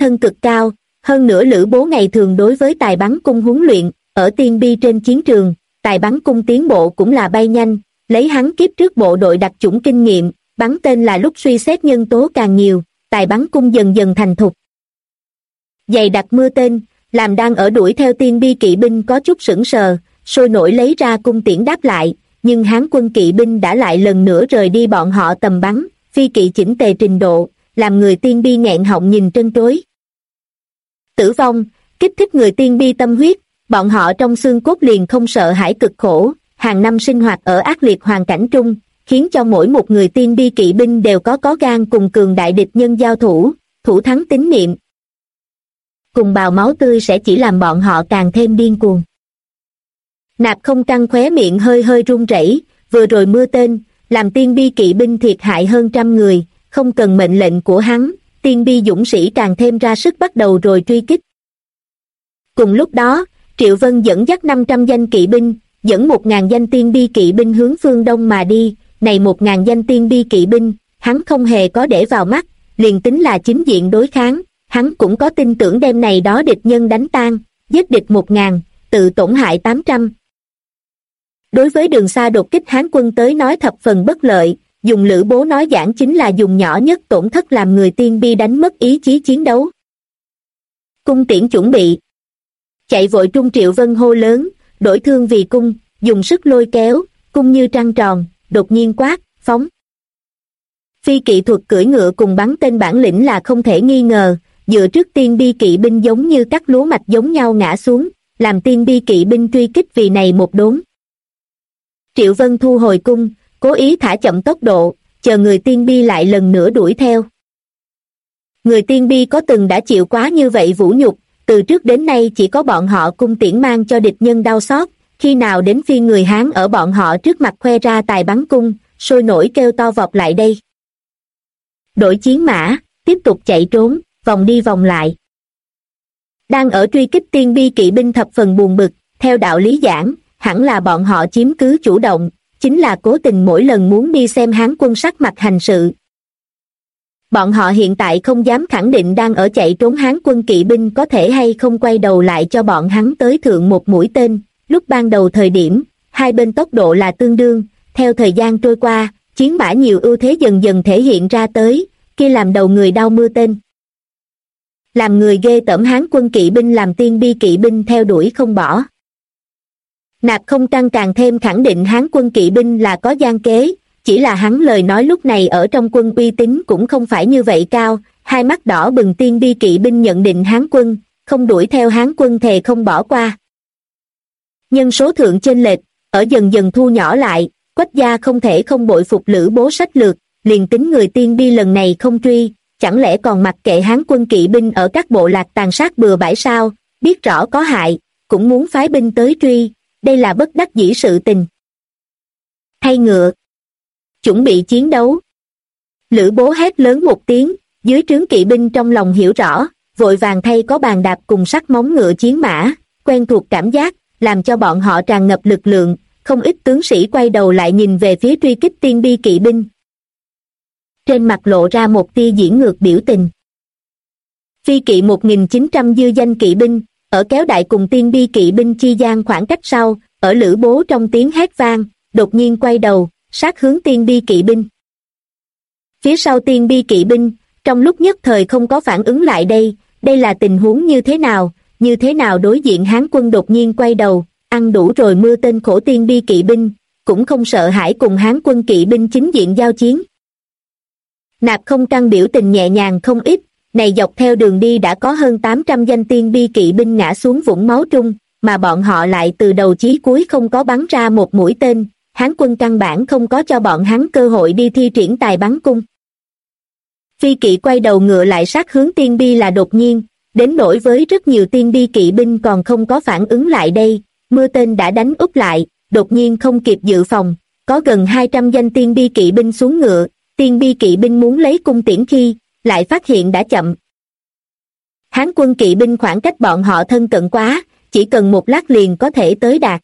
thân cực cao, hơn nữa Lữ Bố ngày thường đối với tài bắn cung huấn luyện, ở tiên bi trên chiến trường, tài bắn cung tiến bộ cũng là bay nhanh, lấy hắn kiếp trước bộ đội đặc chủng kinh nghiệm, bắn tên là lúc suy xét nhân tố càng nhiều, tài bắn cung dần dần thành thục. Dày đặc mưa tên, làm đang ở đuổi theo tiên bi kỵ binh có chút sững sờ, sôi nổi lấy ra cung tiễn đáp lại, nhưng Hán quân kỵ binh đã lại lần nữa rời đi bọn họ tầm bắn, phi kỵ chỉnh tề trình độ, làm người tiên bi nghẹn họng nhìn trân trối. Tử vong, kích thích người tiên bi tâm huyết, bọn họ trong xương cốt liền không sợ hãi cực khổ, hàng năm sinh hoạt ở ác liệt hoàn cảnh trung, khiến cho mỗi một người tiên bi kỵ binh đều có gan cùng cường đại địch nhân giao thủ, thủ thắng tín niệm. Cùng bào máu tươi sẽ chỉ làm bọn họ càng thêm điên cuồng. Nạp Không Căng khóe miệng hơi hơi run rẩy, vừa rồi mưa tên, làm tiên bi kỵ binh thiệt hại hơn 100 người, không cần mệnh lệnh của hắn, tiên bi dũng sĩ càng thêm ra sức bắt đầu rồi truy kích. Cùng lúc đó, Triệu Vân dẫn dắt 500 danh kỵ binh, dẫn 1.000 danh tiên bi kỵ binh hướng phương đông mà đi, này 1.000 danh tiên bi kỵ binh, hắn không hề có để vào mắt, liền tính là chính diện đối kháng, hắn cũng có tin tưởng đem này đó địch nhân đánh tan, giết địch 1.000, tự tổn hại 800. Đối với đường xa đột kích Hán quân tới nói thập phần bất lợi, dùng Lữ Bố nói giảng chính là dùng nhỏ nhất tổn thất làm người tiên bi đánh mất ý chí chiến đấu. Cung tiễn chuẩn bị. Chạy vội trung Triệu Vân hô lớn, đổi thương vì cung, dùng sức lôi kéo, cung như trăng tròn, đột nhiên quát, phóng. Phi kỵ thuật cưỡi ngựa cùng bắn tên bản lĩnh là không thể nghi ngờ, dựa trước tiên bi kỵ binh giống như cắt lúa mạch giống nhau ngã xuống, làm tiên bi kỵ binh truy kích vì này một đốn. Triệu Vân thu hồi cung, cố ý thả chậm tốc độ, chờ người tiên bi lại lần nữa đuổi theo. Người tiên bi có từng đã chịu quá như vậy vũ nhục, từ trước đến nay chỉ có bọn họ cung tiễn mang cho địch nhân đau xót, khi nào đến phiên người Hán ở bọn họ trước mặt khoe ra tài bắn cung, sôi nổi kêu to vọt lại đây. Đổi chiến mã, tiếp tục chạy trốn, vòng đi vòng lại. Đang ở truy kích tiên bi kỵ binh thập phần buồn bực, theo đạo lý giảng, hẳn là bọn họ chiếm cứ chủ động, chính là cố tình mỗi lần muốn đi xem Hán quân sắc mặt hành sự. Bọn họ hiện tại không dám khẳng định đang ở chạy trốn Hán quân kỵ binh có thể hay không quay đầu lại cho bọn hắn tới thượng một mũi tên, lúc ban đầu thời điểm, hai bên tốc độ là tương đương, theo thời gian trôi qua, chiến mã nhiều ưu thế dần dần thể hiện ra tới, kia làm đầu người đau mưa tên. Làm người ghê tởm Hán quân kỵ binh làm tiên bi kỵ binh theo đuổi không bỏ. Nạp Không Căng càng thêm khẳng định Hán quân kỵ binh là có gian kế, chỉ là hắn lời nói lúc này ở trong quân uy tín cũng không phải như vậy cao, hai mắt đỏ bừng tiên bi kỵ binh nhận định Hán quân, không đuổi theo Hán quân thề không bỏ qua. Nhân số thượng chênh lệch, ở dần dần thu nhỏ lại, Quách gia không thể không bội phục Lữ Bố sách lược, liền tính người tiên bi lần này không truy, chẳng lẽ còn mặc kệ Hán quân kỵ binh ở các bộ lạc tàn sát bừa bãi sao, biết rõ có hại, cũng muốn phái binh tới truy, đây là bất đắc dĩ sự tình. Thay ngựa, chuẩn bị chiến đấu. Lữ Bố hét lớn một tiếng, dưới trướng kỵ binh trong lòng hiểu rõ, vội vàng thay có bàn đạp cùng sắt móng ngựa chiến mã, quen thuộc cảm giác, làm cho bọn họ tràn ngập lực lượng, không ít tướng sĩ quay đầu lại nhìn về phía truy kích tiên bi kỵ binh. Trên mặt lộ ra một tia diễn ngược biểu tình. Phi kỵ 1.900 dư danh kỵ binh, ở kéo đại cùng tiên bi kỵ binh chi gian khoảng cách sau, ở Lữ Bố trong tiếng hét vang, đột nhiên quay đầu, sát hướng tiên bi kỵ binh. Phía sau tiên bi kỵ binh, trong lúc nhất thời không có phản ứng lại đây là tình huống như thế nào đối diện Hán quân đột nhiên quay đầu, ăn đủ rồi mưa tên khổ tiên bi kỵ binh, cũng không sợ hãi cùng Hán quân kỵ binh chính diện giao chiến. Nạp Không Căng biểu tình nhẹ nhàng không ít, này dọc theo đường đi đã có hơn 800 danh tiên bi kỵ binh ngã xuống vũng máu trung, mà bọn họ lại từ đầu chí cuối không có bắn ra một mũi tên, Hán quân căn bản không có cho bọn hắn cơ hội đi thi triển tài bắn cung. Phi kỵ quay đầu ngựa lại sát hướng tiên bi là đột nhiên, đến nỗi với rất nhiều tiên bi kỵ binh còn không có phản ứng lại đây, mưa tên đã đánh úp lại, đột nhiên không kịp dự phòng, có gần 200 danh tiên bi kỵ binh xuống ngựa, tiên bi kỵ binh muốn lấy cung tiễn khi, lại phát hiện đã chậm. Hán quân kỵ binh khoảng cách bọn họ thân cận quá, chỉ cần một lát liền có thể tới đạt.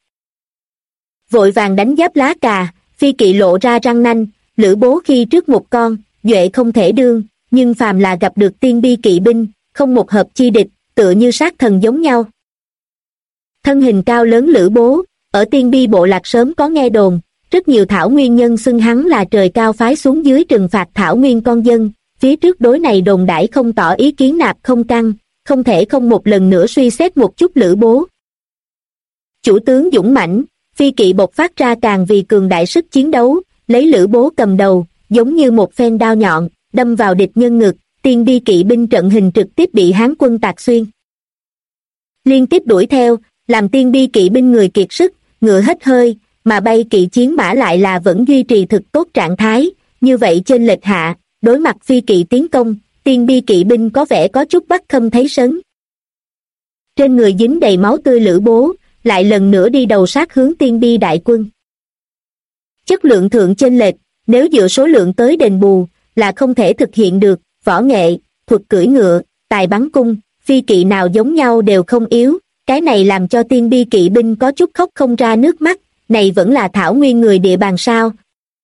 Vội vàng đánh giáp lá cà, phi kỵ lộ ra răng nanh, Lữ Bố khi trước một con, duệ không thể đương, nhưng phàm là gặp được tiên bi kỵ binh, không một hợp chi địch, tựa như sát thần giống nhau. Thân hình cao lớn Lữ Bố, ở Tiên Bi bộ lạc sớm có nghe đồn, rất nhiều Thảo Nguyên nhân xưng hắn là trời cao phái xuống dưới trừng phạt Thảo Nguyên con dân, phía trước đối này đồn đãi không tỏ ý kiến Nạp Không Căn, không thể không một lần nữa suy xét một chút Lữ Bố. Chủ tướng dũng mãnh, phi kỵ bộc phát ra càng vì cường đại sức chiến đấu, lấy Lữ Bố cầm đầu, giống như một phen đao nhọn, đâm vào địch nhân ngực, Tiên Bi kỵ binh trận hình trực tiếp bị Hán quân tạc xuyên. Liên tiếp đuổi theo, làm Tiên Bi kỵ binh người kiệt sức, ngựa hết hơi, mà bay kỵ chiến mã lại là vẫn duy trì thực tốt trạng thái, như vậy trên lệch hạ, đối mặt phi kỵ tiến công, Tiên Bi kỵ binh có vẻ có chút bắt khâm thấy sấn. Trên người dính đầy máu tươi Lữ Bố, lại lần nữa đi đầu sát hướng Tiên Bi đại quân. Chất lượng thượng chênh lệch, nếu dựa số lượng tới đền bù, là không thể thực hiện được, võ nghệ, thuật cưỡi ngựa, tài bắn cung, phi kỵ nào giống nhau đều không yếu, cái này làm cho Tiên Bi kỵ binh có chút khóc không ra nước mắt, này vẫn là Thảo Nguyên người địa bàn sao.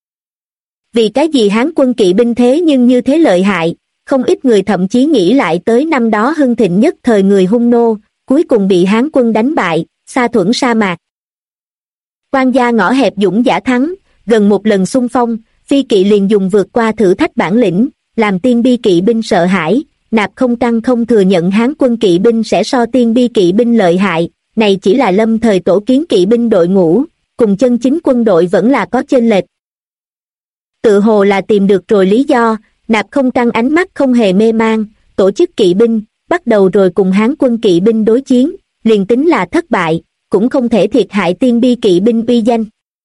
Vì cái gì Hán quân kỵ binh thế nhưng như thế lợi hại, không ít người thậm chí nghĩ lại tới năm đó hưng thịnh nhất thời người Hung nô, cuối cùng bị Hán quân đánh bại, xa thuẫn sa mạc. Quan gia ngõ hẹp dũng giả thắng, gần một lần xung phong, phi kỵ liền dùng vượt qua thử thách bản lĩnh, làm Tiên Bi kỵ binh sợ hãi. Nạp Không Căn không thừa nhận Hán quân kỵ binh sẽ so Tiên Bi kỵ binh lợi hại, này chỉ là lâm thời tổ kiến kỵ binh đội ngũ, cùng chân chính quân đội vẫn là có chênh lệch. Tự hồ là tìm được rồi lý do, Nạp Không Căn ánh mắt không hề mê mang, tổ chức kỵ binh, bắt đầu rồi cùng Hán quân kỵ binh đối chiến, liền tính là thất bại, cũng không thể thiệt hại Tiên Bi kỵ binh uy danh.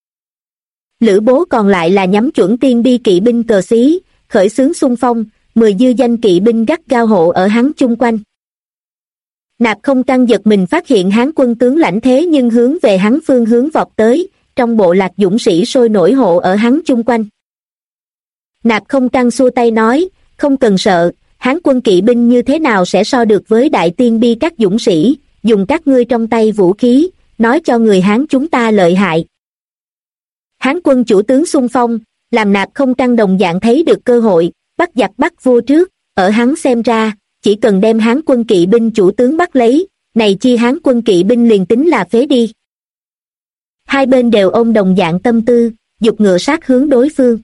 Lữ Bố còn lại là nhắm chuẩn Tiên Bi kỵ binh cờ xí, khởi xướng xung phong, 10 dư danh kỵ binh gắt gao hộ ở hắn chung quanh. Nạp Không Căn giật mình phát hiện Hán quân tướng lãnh thế nhưng hướng về hắn phương hướng vọt tới, trong bộ lạc dũng sĩ sôi nổi hộ ở hắn chung quanh. Nạp Không Căn xua tay nói, không cần sợ, Hán quân kỵ binh như thế nào sẽ so được với đại Tiên Bi các dũng sĩ, dùng các ngươi trong tay vũ khí, nói cho người Hán chúng ta lợi hại. Hán quân chủ tướng xung phong, làm Nạp Không Căn đồng dạng thấy được cơ hội, bắt giặc bắt vua trước, ở hắn xem ra, chỉ cần đem Hán quân kỵ binh chủ tướng bắt lấy, này chi Hán quân kỵ binh liền tính là phế đi. Hai bên đều ôm đồng dạng tâm tư, giục ngựa sát hướng đối phương.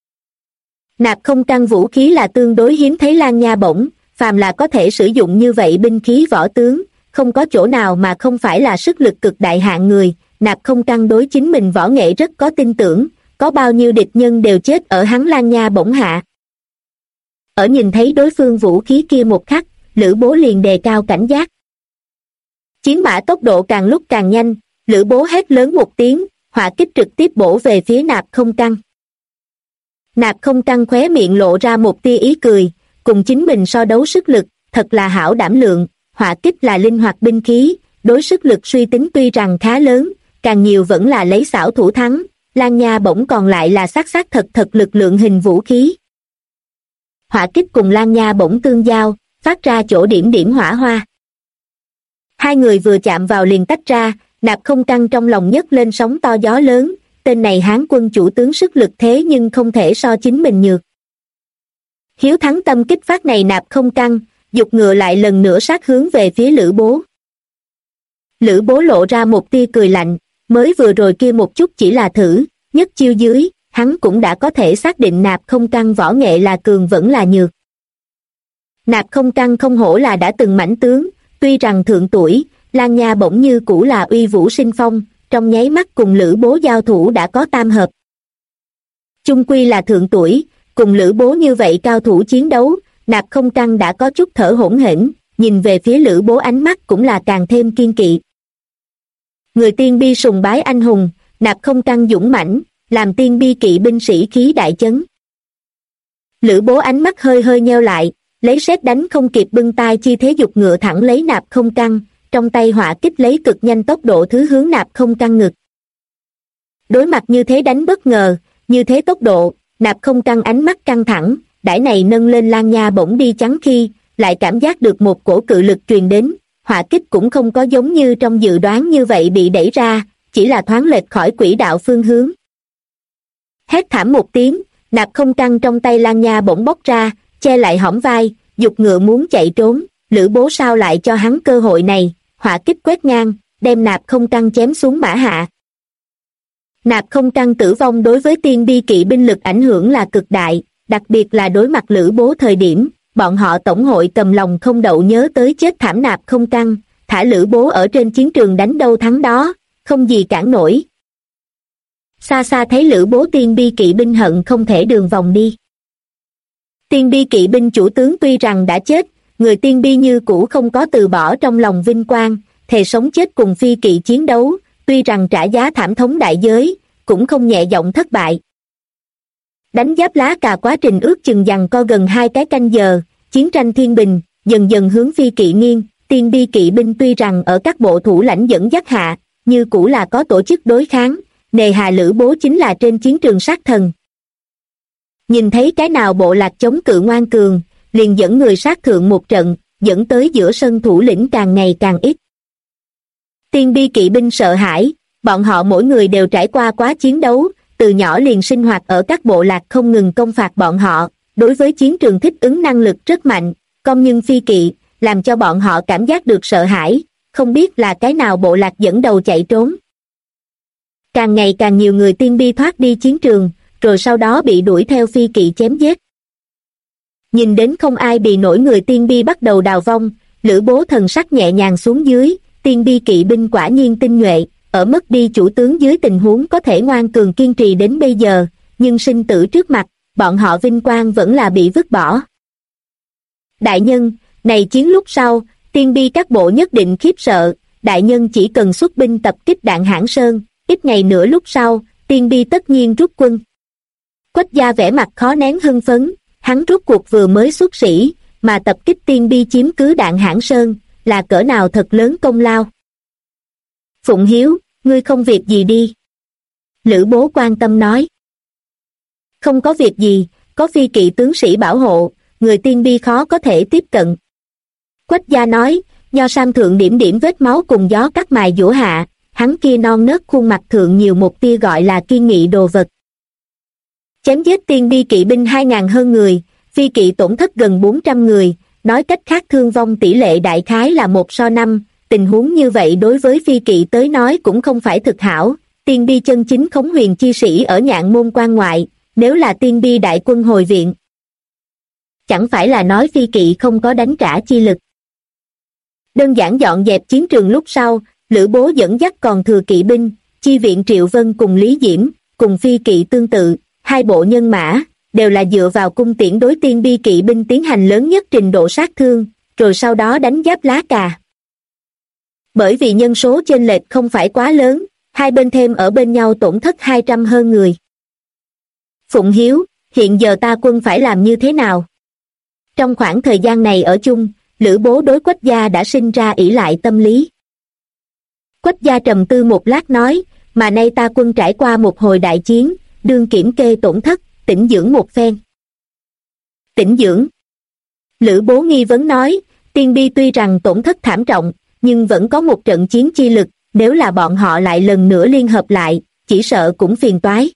Nạp Không Căn vũ khí là tương đối hiếm thấy Lang Nha Bổng, phàm là có thể sử dụng như vậy binh khí võ tướng, không có chỗ nào mà không phải là sức lực cực đại hạng người. Nạp Không Căn đối chính mình võ nghệ rất có tin tưởng, có bao nhiêu địch nhân đều chết ở hắn Lang Nha Bổng hạ. Ở nhìn thấy đối phương vũ khí kia một khắc, Lữ Bố liền đề cao cảnh giác. Chiến mã tốc độ càng lúc càng nhanh, Lữ Bố hét lớn một tiếng, hỏa kích trực tiếp bổ về phía Nạp Không Căn. Nạp Không Căn khóe miệng lộ ra một tia ý cười, cùng chính mình so đấu sức lực, thật là hảo đảm lượng, hỏa kích là linh hoạt binh khí, đối sức lực suy tính tuy rằng khá lớn, càng nhiều vẫn là lấy xảo thủ thắng, Lang Nha Bổng còn lại là xác xác thật thật lực lượng hình vũ khí. Hỏa kích cùng Lang Nha Bổng tương giao, phát ra chỗ điểm điểm hỏa hoa. Hai người vừa chạm vào liền tách ra, Nạp Không Căn trong lòng nhấc lên sóng to gió lớn, tên này Hán quân chủ tướng sức lực thế nhưng không thể so chính mình nhược. Hiếu thắng tâm kích phát này Nạp Không Căn, giục ngựa lại lần nữa sát hướng về phía Lữ Bố. Lữ Bố lộ ra một tia cười lạnh, mới vừa rồi kia một chút chỉ là thử, nhất chiêu dưới, hắn cũng đã có thể xác định Nạp Không Căn võ nghệ là cường vẫn là nhược. Nạp Không Căn không hổ là đã từng mãnh tướng, tuy rằng thượng tuổi, Lang Nha Bổng như cũ là uy vũ sinh phong, trong nháy mắt cùng Lữ Bố giao thủ đã có tam hợp. Chung quy là thượng tuổi, cùng Lữ Bố như vậy cao thủ chiến đấu, Nạp Không Căn đã có chút thở hổn hển, nhìn về phía Lữ Bố ánh mắt cũng là càng thêm kiên kỵ. Người Tiên Bi sùng bái anh hùng, Nạp Không Căn dũng mãnh, làm Tiên Bi kỵ binh sĩ khí đại chấn. Lữ Bố ánh mắt hơi hơi nheo lại, lấy sét đánh không kịp bưng tay chi thế giục ngựa thẳng lấy Nạp Không Căn, trong tay hỏa kích lấy cực nhanh tốc độ thứ hướng Nạp Không Căn ngực. Đối mặt như thế đánh bất ngờ, như thế tốc độ, Nạp Không Căn ánh mắt căng thẳng, đãi này nâng lên Lang Nha Bổng đi chắn khi, lại cảm giác được một cổ cự lực truyền đến, hỏa kích cũng không có giống như trong dự đoán như vậy bị đẩy ra, chỉ là thoáng lệch khỏi quỹ đạo phương hướng. Hét thảm một tiếng, Nạp Không Căn trong tay Lang Nha Bổng bóc ra, che lại hõm vai, giục ngựa muốn chạy trốn, Lữ Bố sao lại cho hắn cơ hội này, hỏa kích quét ngang, đem Nạp Không Trăng chém xuống mã hạ. Nạp Không Trăng tử vong đối với tiên bi kỵ binh lực ảnh hưởng là cực đại, đặc biệt là đối mặt Lữ Bố thời điểm, bọn họ tổng hội cầm lòng không đậu nhớ tới chết thảm Nạp Không Trăng, thả Lữ Bố ở trên chiến trường đánh đâu thắng đó, không gì cản nổi. Xa xa thấy Lữ Bố tiên bi kỵ binh hận không thể đường vòng đi. Tiên bi kỵ binh chủ tướng tuy rằng đã chết, người tiên bi như cũ không có từ bỏ trong lòng vinh quang, thề sống chết cùng phi kỵ chiến đấu, tuy rằng trả giá thảm thống đại giới, cũng không nhẹ giọng thất bại. Đánh Giáp Lá Cà quá trình ước chừng giằng co gần 2 cái canh giờ, chiến tranh thiên bình, dần dần hướng phi kỵ nghiêng, tiên bi kỵ binh tuy rằng ở các bộ thủ lãnh dẫn dắt hạ, như cũ là có tổ chức đối kháng, nề hà Lữ Bố chính là trên chiến trường sát thần. Nhìn thấy cái nào bộ lạc chống cự ngoan cường, liền dẫn người sát thượng một trận, dẫn tới giữa sân thủ lĩnh càng ngày càng ít. Tiên bi kỵ binh sợ hãi, bọn họ mỗi người đều trải qua quá chiến đấu, từ nhỏ liền sinh hoạt ở các bộ lạc không ngừng công phạt bọn họ, đối với chiến trường thích ứng năng lực rất mạnh, cong nhưng phi kỵ, làm cho bọn họ cảm giác được sợ hãi, không biết là cái nào bộ lạc dẫn đầu chạy trốn. Càng ngày càng nhiều người tiên bi thoát đi chiến trường, rồi sau đó bị đuổi theo phi kỵ chém giết. Nhìn đến không ai bị nổi người tiên bi bắt đầu đào vong, Lữ Bố thần sắc nhẹ nhàng xuống dưới, tiên bi kỵ binh quả nhiên tinh nhuệ, ở mất đi chủ tướng dưới tình huống có thể ngoan cường kiên trì đến bây giờ, nhưng sinh tử trước mặt, bọn họ vinh quang vẫn là bị vứt bỏ. Đại nhân, này chiến lúc sau, tiên bi các bộ nhất định khiếp sợ, đại nhân chỉ cần xuất binh tập kích Đạn Hãn Sơn, ít ngày nữa lúc sau, tiên bi tất nhiên rút quân. Quách gia vẻ mặt khó nén hưng phấn, hắn rút cuộc vừa mới xuất sĩ, mà tập kích tiên bi chiếm cứ Đạn Hãn Sơn, là cỡ nào thật lớn công lao. Phụng Hiếu, ngươi không việc gì đi. Lữ Bố quan tâm nói. Không có việc gì, có phi kỵ tướng sĩ bảo hộ, người tiên bi khó có thể tiếp cận. Quách gia nói, nho sam thượng điểm điểm vết máu cùng gió cắt mài dũa hạ, hắn kia non nớt khuôn mặt thượng nhiều một tia gọi là kiên nghị đồ vật. Chém giết tiên bi kỵ binh 2.000 hơn người, phi kỵ tổn thất gần 400 người, nói cách khác thương vong tỷ lệ đại khái là 1:5, tình huống như vậy đối với phi kỵ tới nói cũng không phải thực hảo, tiên bi chân chính khống huyền chi sĩ ở Nhạn Môn quan ngoại, nếu là tiên bi đại quân hồi viện. Chẳng phải là nói phi kỵ không có đánh trả chi lực. Đơn giản dọn dẹp chiến trường lúc sau, Lữ Bố dẫn dắt còn thừa kỵ binh, chi viện Triệu Vân cùng Lý Diễm, cùng phi kỵ tương tự, hai bộ nhân mã, đều là dựa vào cung tiễn đối tiên bi kỵ binh tiến hành lớn nhất trình độ sát thương, rồi sau đó đánh Giáp Lá Cà. Bởi vì nhân số chênh lệch không phải quá lớn, hai bên thêm ở bên nhau tổn thất 200 hơn người. Phụng Hiếu, hiện giờ ta quân phải làm như thế nào? Trong khoảng thời gian này ở chung, Lữ Bố đối Quách gia đã sinh ra ỷ lại tâm lý. Quách gia trầm tư một lát nói, mà nay ta quân trải qua một hồi đại chiến, đương kiểm kê tổn thất, tĩnh dưỡng một phen. Tĩnh dưỡng. Lữ Bố nghi vấn nói, tiên bi tuy rằng tổn thất thảm trọng, nhưng vẫn có một trận chiến chi lực, nếu là bọn họ lại lần nữa liên hợp lại, chỉ sợ cũng phiền toái.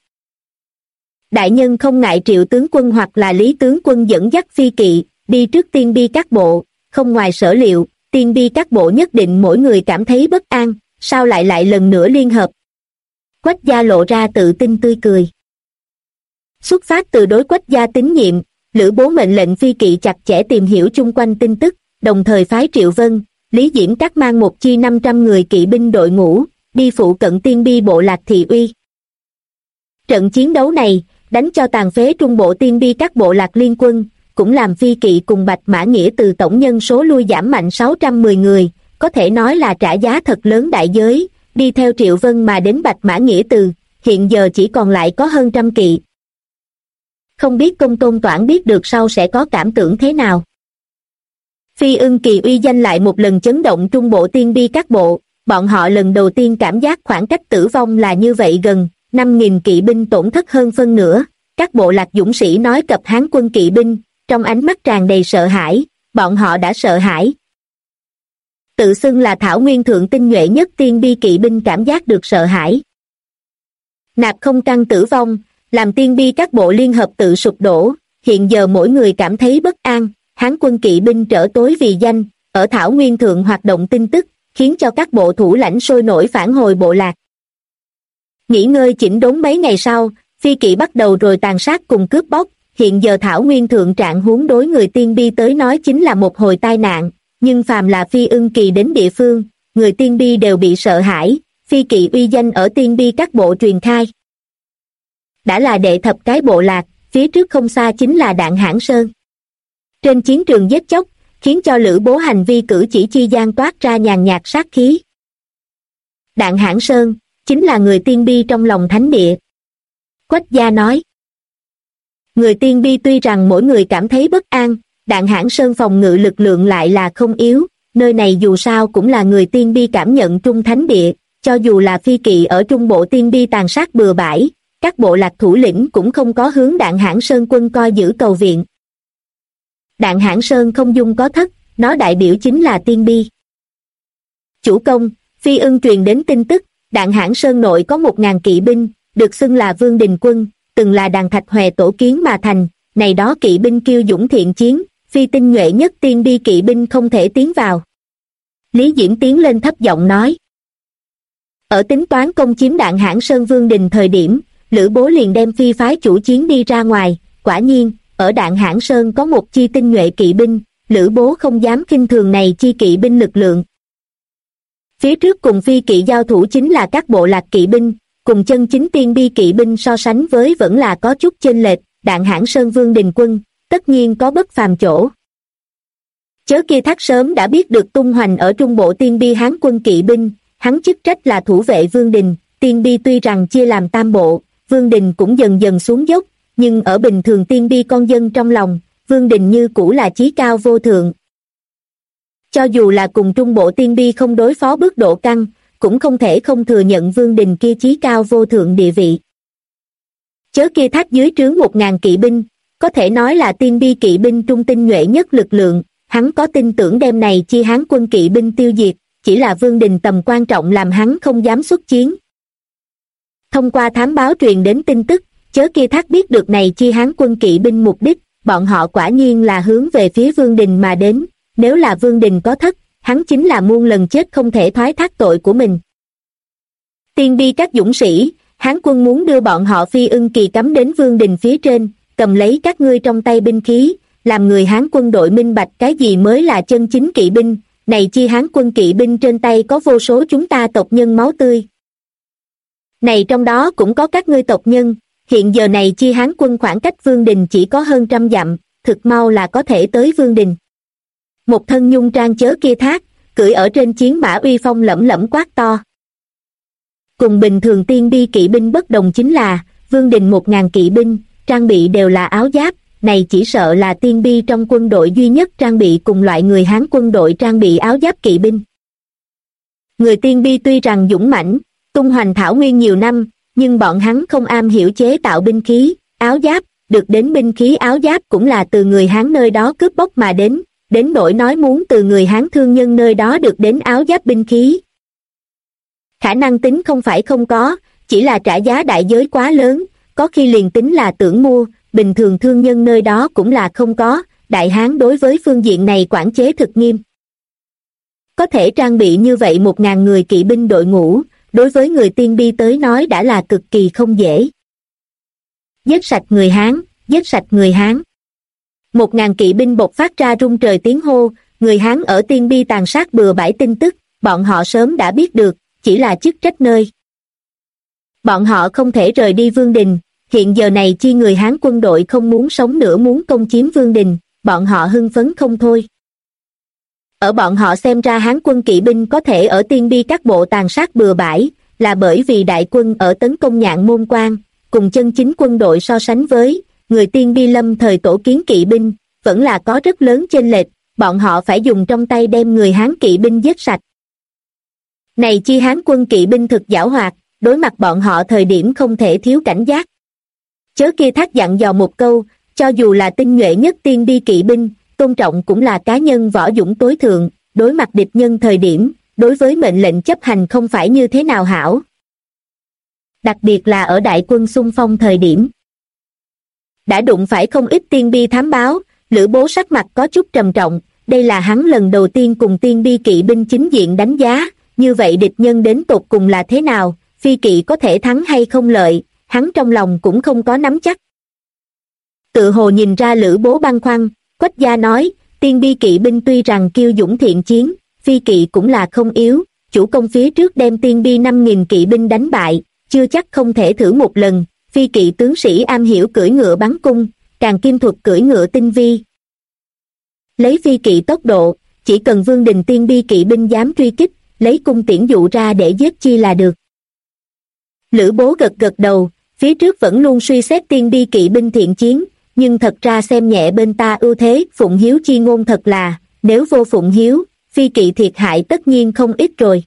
Đại nhân không ngại Triệu tướng quân hoặc là Lý tướng quân dẫn dắt phi kỵ, đi trước tiên bi các bộ, không ngoài sở liệu, tiên bi các bộ nhất định mỗi người cảm thấy bất an, sao lại lần nữa liên hợp. Quách gia lộ ra tự tin tươi cười. Xuất phát từ đối Quách gia tín nhiệm, Lữ Bố mệnh lệnh phi kỵ chặt chẽ tìm hiểu chung quanh tin tức, đồng thời phái Triệu Vân, Lý Diễm các mang một chi 500 người kỵ binh đội ngũ, đi phụ cận tiên bi bộ lạc Thị Uy. Trận chiến đấu này, đánh cho tàn phế trung bộ tiên bi các bộ lạc liên quân, cũng làm phi kỵ cùng Bạch Mã Nghĩa từ tổng nhân số lui giảm mạnh 610 người, có thể nói là trả giá thật lớn đại giới, đi theo Triệu Vân mà đến Bạch Mã Nghĩa từ, hiện giờ chỉ còn lại có hơn 100 kỵ. Không biết Công Tôn Toản biết được sau sẽ có cảm tưởng thế nào. Phi Ưng Kỳ uy danh lại một lần chấn động trung bộ tiên bi các bộ, bọn họ lần đầu tiên cảm giác khoảng cách tử vong là như vậy gần, 5.000 kỵ binh tổn thất hơn phân nửa, các bộ lạc dũng sĩ nói cập Hán quân kỵ binh, trong ánh mắt tràn đầy sợ hãi, bọn họ đã sợ hãi. Tự xưng là thảo nguyên thượng tinh nhuệ nhất tiên bi kỵ binh cảm giác được sợ hãi. Nạp Không Trăng tử vong, làm tiên bi các bộ liên hợp tự sụp đổ, hiện giờ mỗi người cảm thấy bất an, Hán quân kỵ binh trở tối vì danh, ở Thảo Nguyên Thượng hoạt động tin tức, khiến cho các bộ thủ lãnh sôi nổi phản hồi bộ lạc. Nghỉ ngơi chỉnh đốn mấy ngày sau, phi kỵ bắt đầu rồi tàn sát cùng cướp bóc. Hiện giờ Thảo Nguyên Thượng trạng huống đối người Tiên Bi tới nói chính là một hồi tai nạn, nhưng phàm là Phi Ưng Kỳ đến địa phương, người Tiên Bi đều bị sợ hãi. Phi kỵ uy danh ở Tiên Bi các bộ truyền khai. Đã là đệ thập cái bộ lạc, phía trước không xa chính là Đạn Hãn Sơn. Trên chiến trường giết chóc, khiến cho Lữ Bố hành vi cử chỉ chi gian toát ra nhàn nhạt sát khí. Đạn Hãn Sơn chính là người Tiên Bi trong lòng thánh địa. Quách Gia nói. Người Tiên Bi tuy rằng mỗi người cảm thấy bất an, Đạn Hãn Sơn phòng ngự lực lượng lại là không yếu, nơi này dù sao cũng là người Tiên Bi cảm nhận trung thánh địa, cho dù là phi kỵ ở trung bộ Tiên Bi tàn sát bừa bãi, các bộ lạc thủ lĩnh cũng không có hướng Đạn Hãn Sơn quân coi giữ cầu viện. Đạn Hãn Sơn không dung có thất, nó đại biểu chính là Tiên Bi. Chủ công, Phi Ưng truyền đến tin tức, Đạn Hãn Sơn nội có 1.000 kỵ binh, được xưng là Vương Đình Quân, từng là đàn thạch hòe tổ kiến mà thành, này đó kỵ binh kiêu dũng thiện chiến, phi tinh nhuệ nhất Tiên Bi kỵ binh không thể tiến vào. Lý Diễn tiến lên thấp giọng nói. Ở tính toán công chiếm Đạn Hãn Sơn Vương Đình thời điểm, Lữ Bố liền đem phi phái chủ chiến đi ra ngoài, quả nhiên, ở Đạn Hãn Sơn có một chi tinh nhuệ kỵ binh, Lữ Bố không dám khinh thường này chi kỵ binh lực lượng. Phía trước cùng phi kỵ giao thủ chính là các bộ lạc kỵ binh, cùng chân chính Tiên Bi kỵ binh so sánh với vẫn là có chút chênh lệch. Đạn Hãn Sơn Vương Đình Quân, tất nhiên có bất phàm chỗ. Chớ Kia Thác sớm đã biết được tung hoành ở trung bộ Tiên Bi Hán quân kỵ binh, hắn chức trách là thủ vệ Vương Đình. Tiên Bi tuy rằng chia làm tam bộ, Vương Đình cũng dần dần xuống dốc, nhưng ở bình thường Tiên Bi con dân trong lòng, Vương Đình như cũ là chí cao vô thượng. Cho dù là cùng trung bộ Tiên Bi không đối phó bước độ căng, cũng không thể không thừa nhận Vương Đình kia chí cao vô thượng địa vị. Chớ Kia Thác dưới trướng 1.000 kỵ binh, có thể nói là Tiên Bi kỵ binh trung tinh nhuệ nhất lực lượng, hắn có tin tưởng đem này chi Hán quân kỵ binh tiêu diệt, chỉ là Vương Đình tầm quan trọng làm hắn không dám xuất chiến. Thông qua thám báo truyền đến tin tức, Chớ Kia Thác biết được này chi Hán quân kỵ binh mục đích, bọn họ quả nhiên là hướng về phía Vương Đình mà đến, nếu là Vương Đình có thất, hắn chính là muôn lần chết không thể thoái thác tội của mình. Tiên Bi các dũng sĩ, Hán quân muốn đưa bọn họ Phi Ưng Kỳ cắm đến Vương Đình phía trên, cầm lấy các ngươi trong tay binh khí, làm người Hán quân đội minh bạch cái gì mới là chân chính kỵ binh, này chi Hán quân kỵ binh trên tay có vô số chúng ta tộc nhân máu tươi. Này trong đó cũng có các ngươi tộc nhân, hiện giờ này chi Hán quân khoảng cách Vương Đình chỉ có hơn 100 dặm, thực mau là có thể tới Vương Đình. Một thân nhung trang Chớ Kia Thác, cưỡi ở trên chiến mã uy phong lẫm lẫm quát to. Cùng bình thường Tiên Bi kỵ binh bất đồng chính là, Vương Đình 1.000 kỵ binh, trang bị đều là áo giáp, này chỉ sợ là Tiên Bi trong quân đội duy nhất trang bị cùng loại người Hán quân đội trang bị áo giáp kỵ binh. Người Tiên Bi tuy rằng dũng mãnh, tung hoành Thảo Nguyên nhiều năm, nhưng bọn hắn không am hiểu chế tạo binh khí, áo giáp, được đến binh khí áo giáp cũng là từ người Hán nơi đó cướp bóc mà đến nỗi nói muốn từ người Hán thương nhân nơi đó được đến áo giáp binh khí. Khả năng tính không phải không có, chỉ là trả giá đại giới quá lớn, có khi liền tính là tưởng mua, bình thường thương nhân nơi đó cũng là không có, Đại Hán đối với phương diện này quản chế thực nghiêm. Có thể trang bị như vậy 1.000 người kỵ binh đội ngũ, đối với người Tiên Bi tới nói đã là cực kỳ không dễ. Giết sạch người Hán, giết sạch người Hán. 1.000 kỵ binh bộc phát ra rung trời tiếng hô, người Hán ở Tiên Bi tàn sát bừa bãi tin tức, bọn họ sớm đã biết được, chỉ là chức trách nơi. Bọn họ không thể rời đi Vương Đình, hiện giờ này chi người Hán quân đội không muốn sống nữa muốn công chiếm Vương Đình, bọn họ hưng phấn không thôi. Ở bọn họ xem ra Hán quân kỵ binh có thể ở Tiên Bi các bộ tàn sát bừa bãi, là bởi vì đại quân ở tấn công Nhạn Môn Quan, cùng chân chính quân đội so sánh với, người Tiên Bi lâm thời tổ kiến kỵ binh, vẫn là có rất lớn chênh lệch, bọn họ phải dùng trong tay đem người Hán kỵ binh giết sạch. Này chi Hán quân kỵ binh thực giảo hoạt, đối mặt bọn họ thời điểm không thể thiếu cảnh giác. Chớ Kia Thác dặn dò một câu, cho dù là tinh nhuệ nhất Tiên Bi kỵ binh, tôn trọng cũng là cá nhân võ dũng tối thượng, đối mặt địch nhân thời điểm, đối với mệnh lệnh chấp hành không phải như thế nào hảo. Đặc biệt là ở đại quân xung phong thời điểm. Đã đụng phải không ít Tiên Bi thám báo, Lữ Bố sắc mặt có chút trầm trọng, đây là hắn lần đầu tiên cùng tiên bi kỵ binh chính diện đánh giá, như vậy địch nhân đến tột cùng là thế nào, phi kỵ có thể thắng hay không lợi, hắn trong lòng cũng không có nắm chắc. Tự hồ nhìn ra Lữ Bố băn khoăn, Quách gia nói, tiên bi kỵ binh tuy rằng kiêu dũng thiện chiến, phi kỵ cũng là không yếu, chủ công phía trước đem tiên bi 5.000 kỵ binh đánh bại, chưa chắc không thể thử một lần, phi kỵ tướng sĩ am hiểu cưỡi ngựa bắn cung, càng kim thuật cưỡi ngựa tinh vi. Lấy phi kỵ tốc độ, chỉ cần Vương Đình tiên bi kỵ binh dám truy kích, lấy cung tiễn dụ ra để giết chi là được. Lữ Bố gật gật đầu, phía trước vẫn luôn suy xét tiên bi kỵ binh thiện chiến, nhưng thật ra xem nhẹ bên ta ưu thế, Phụng Hiếu chi ngôn thật là, nếu vô Phụng Hiếu, phi kỵ thiệt hại tất nhiên không ít rồi.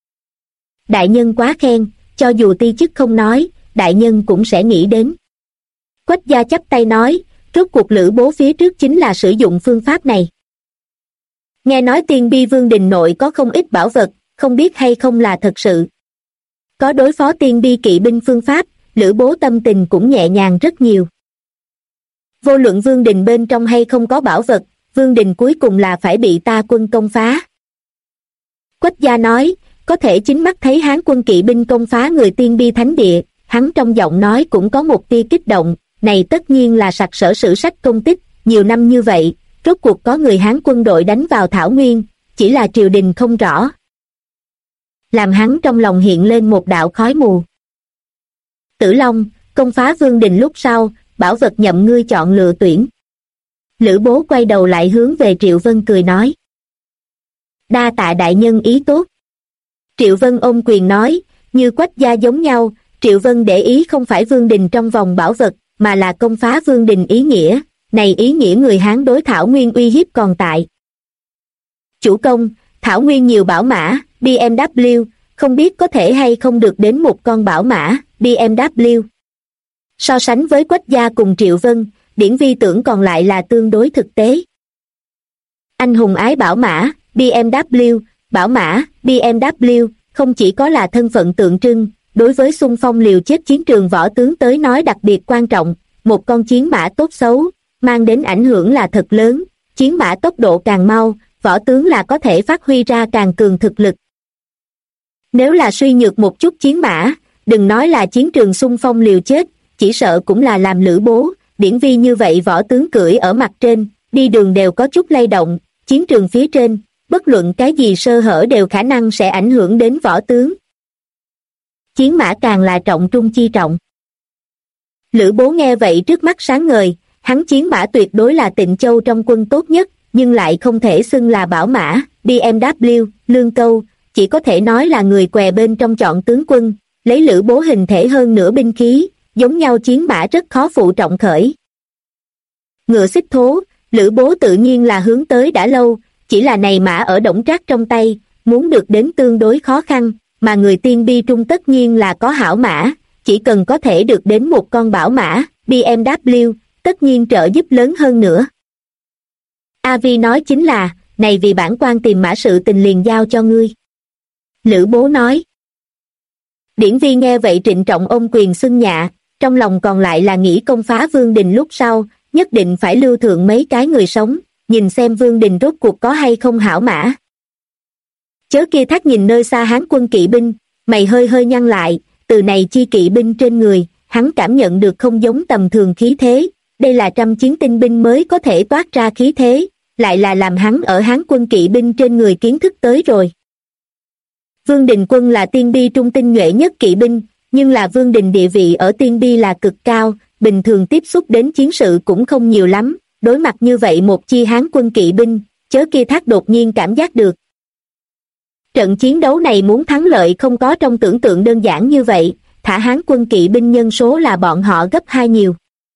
Đại nhân quá khen, cho dù ti chức không nói, đại nhân cũng sẽ nghĩ đến. Quách gia chắp tay nói, rốt cuộc Lữ Bố phía trước chính là sử dụng phương pháp này. Nghe nói tiên bi Vương Đình nội có không ít bảo vật, không biết hay không là thật sự. Có đối phó tiên bi kỵ binh phương pháp, Lữ Bố tâm tình cũng nhẹ nhàng rất nhiều. Vô luận Vương Đình bên trong hay không có bảo vật, Vương Đình cuối cùng là phải bị ta quân công phá. Quách gia nói, có thể chính mắt thấy Hán quân kỵ binh công phá người tiên bi thánh địa, hắn trong giọng nói cũng có một tia kích động, này tất nhiên là sặc sỡ sử sách công tích, nhiều năm như vậy, rốt cuộc có người Hán quân đội đánh vào Thảo Nguyên, chỉ là triều đình không rõ. Làm hắn trong lòng hiện lên một đạo khói mù. Tử Long, công phá Vương Đình lúc sau, bảo vật nhậm ngươi chọn lựa tuyển. Lữ Bố quay đầu lại hướng về Triệu Vân cười nói. Đa tạ đại nhân ý tốt. Triệu Vân ôm quyền nói, như Quách gia giống nhau, Triệu Vân để ý không phải Vương Đình trong vòng bảo vật, mà là công phá Vương Đình ý nghĩa, này ý nghĩa người Hán đối Thảo Nguyên uy hiếp còn tại. Chủ công, Thảo Nguyên nhiều bảo mã, BMW, không biết có thể hay không được đến một con bảo mã, BMW. So sánh với Quách gia cùng Triệu Vân, Điển Vi tưởng còn lại là tương đối thực tế. Anh hùng ái bảo mã, BMW, bảo mã, BMW, không chỉ có là thân phận tượng trưng, đối với xung phong liều chết chiến trường võ tướng tới nói đặc biệt quan trọng, một con chiến mã tốt xấu, mang đến ảnh hưởng là thật lớn, chiến mã tốc độ càng mau, võ tướng là có thể phát huy ra càng cường thực lực. Nếu là suy nhược một chút chiến mã, đừng nói là chiến trường xung phong liều chết, chỉ sợ cũng là làm Lữ Bố, Điển Vi như vậy võ tướng cưỡi ở mặt trên, đi đường đều có chút lay động, chiến trường phía trên, bất luận cái gì sơ hở đều khả năng sẽ ảnh hưởng đến võ tướng. Chiến mã càng là trọng trung chi trọng. Lữ Bố nghe vậy trước mắt sáng ngời, hắn chiến mã tuyệt đối là Tịnh Châu trong quân tốt nhất, nhưng lại không thể xưng là bảo mã, BMW, lương câu, chỉ có thể nói là người què bên trong chọn tướng quân, lấy Lữ Bố hình thể hơn nửa binh khí, giống nhau chiến mã rất khó phụ trọng khởi. Ngựa xích thố, Lữ Bố tự nhiên là hướng tới đã lâu, chỉ là này mã ở Đổng Trác trong tay, muốn được đến tương đối khó khăn, mà người tiên bi trung tất nhiên là có hảo mã, chỉ cần có thể được đến một con bảo mã, BMW, tất nhiên trợ giúp lớn hơn nữa. A Vi nói chính là, này vì bản quan tìm mã sự tình liền giao cho ngươi. Lữ Bố nói. Điển Vi nghe vậy trịnh trọng ôm quyền xưng nhạ, trong lòng còn lại là nghĩ công phá Vương Đình lúc sau, nhất định phải lưu thượng mấy cái người sống, nhìn xem Vương Đình rốt cuộc có hay không hảo mã. Chớ kia thác nhìn nơi xa Hán quân kỵ binh, mày hơi hơi nhăn lại, từ này chi kỵ binh trên người, hắn cảm nhận được không giống tầm thường khí thế, đây là trăm chiến tinh binh mới có thể toát ra khí thế, lại là làm hắn ở Hán quân kỵ binh trên người kiến thức tới rồi. Vương Đình quân là tiên bi trung tinh nhuệ nhất kỵ binh, nhưng là Vương Đình địa vị ở tiên bi là cực cao, bình thường tiếp xúc đến chiến sự cũng không nhiều lắm, đối mặt như vậy một chi Hán quân kỵ binh, chớ kia thác đột nhiên cảm giác được. Trận chiến đấu này muốn thắng lợi không có trong tưởng tượng đơn giản như vậy, thả Hán quân kỵ binh nhân số là bọn họ gấp 2 nhiều.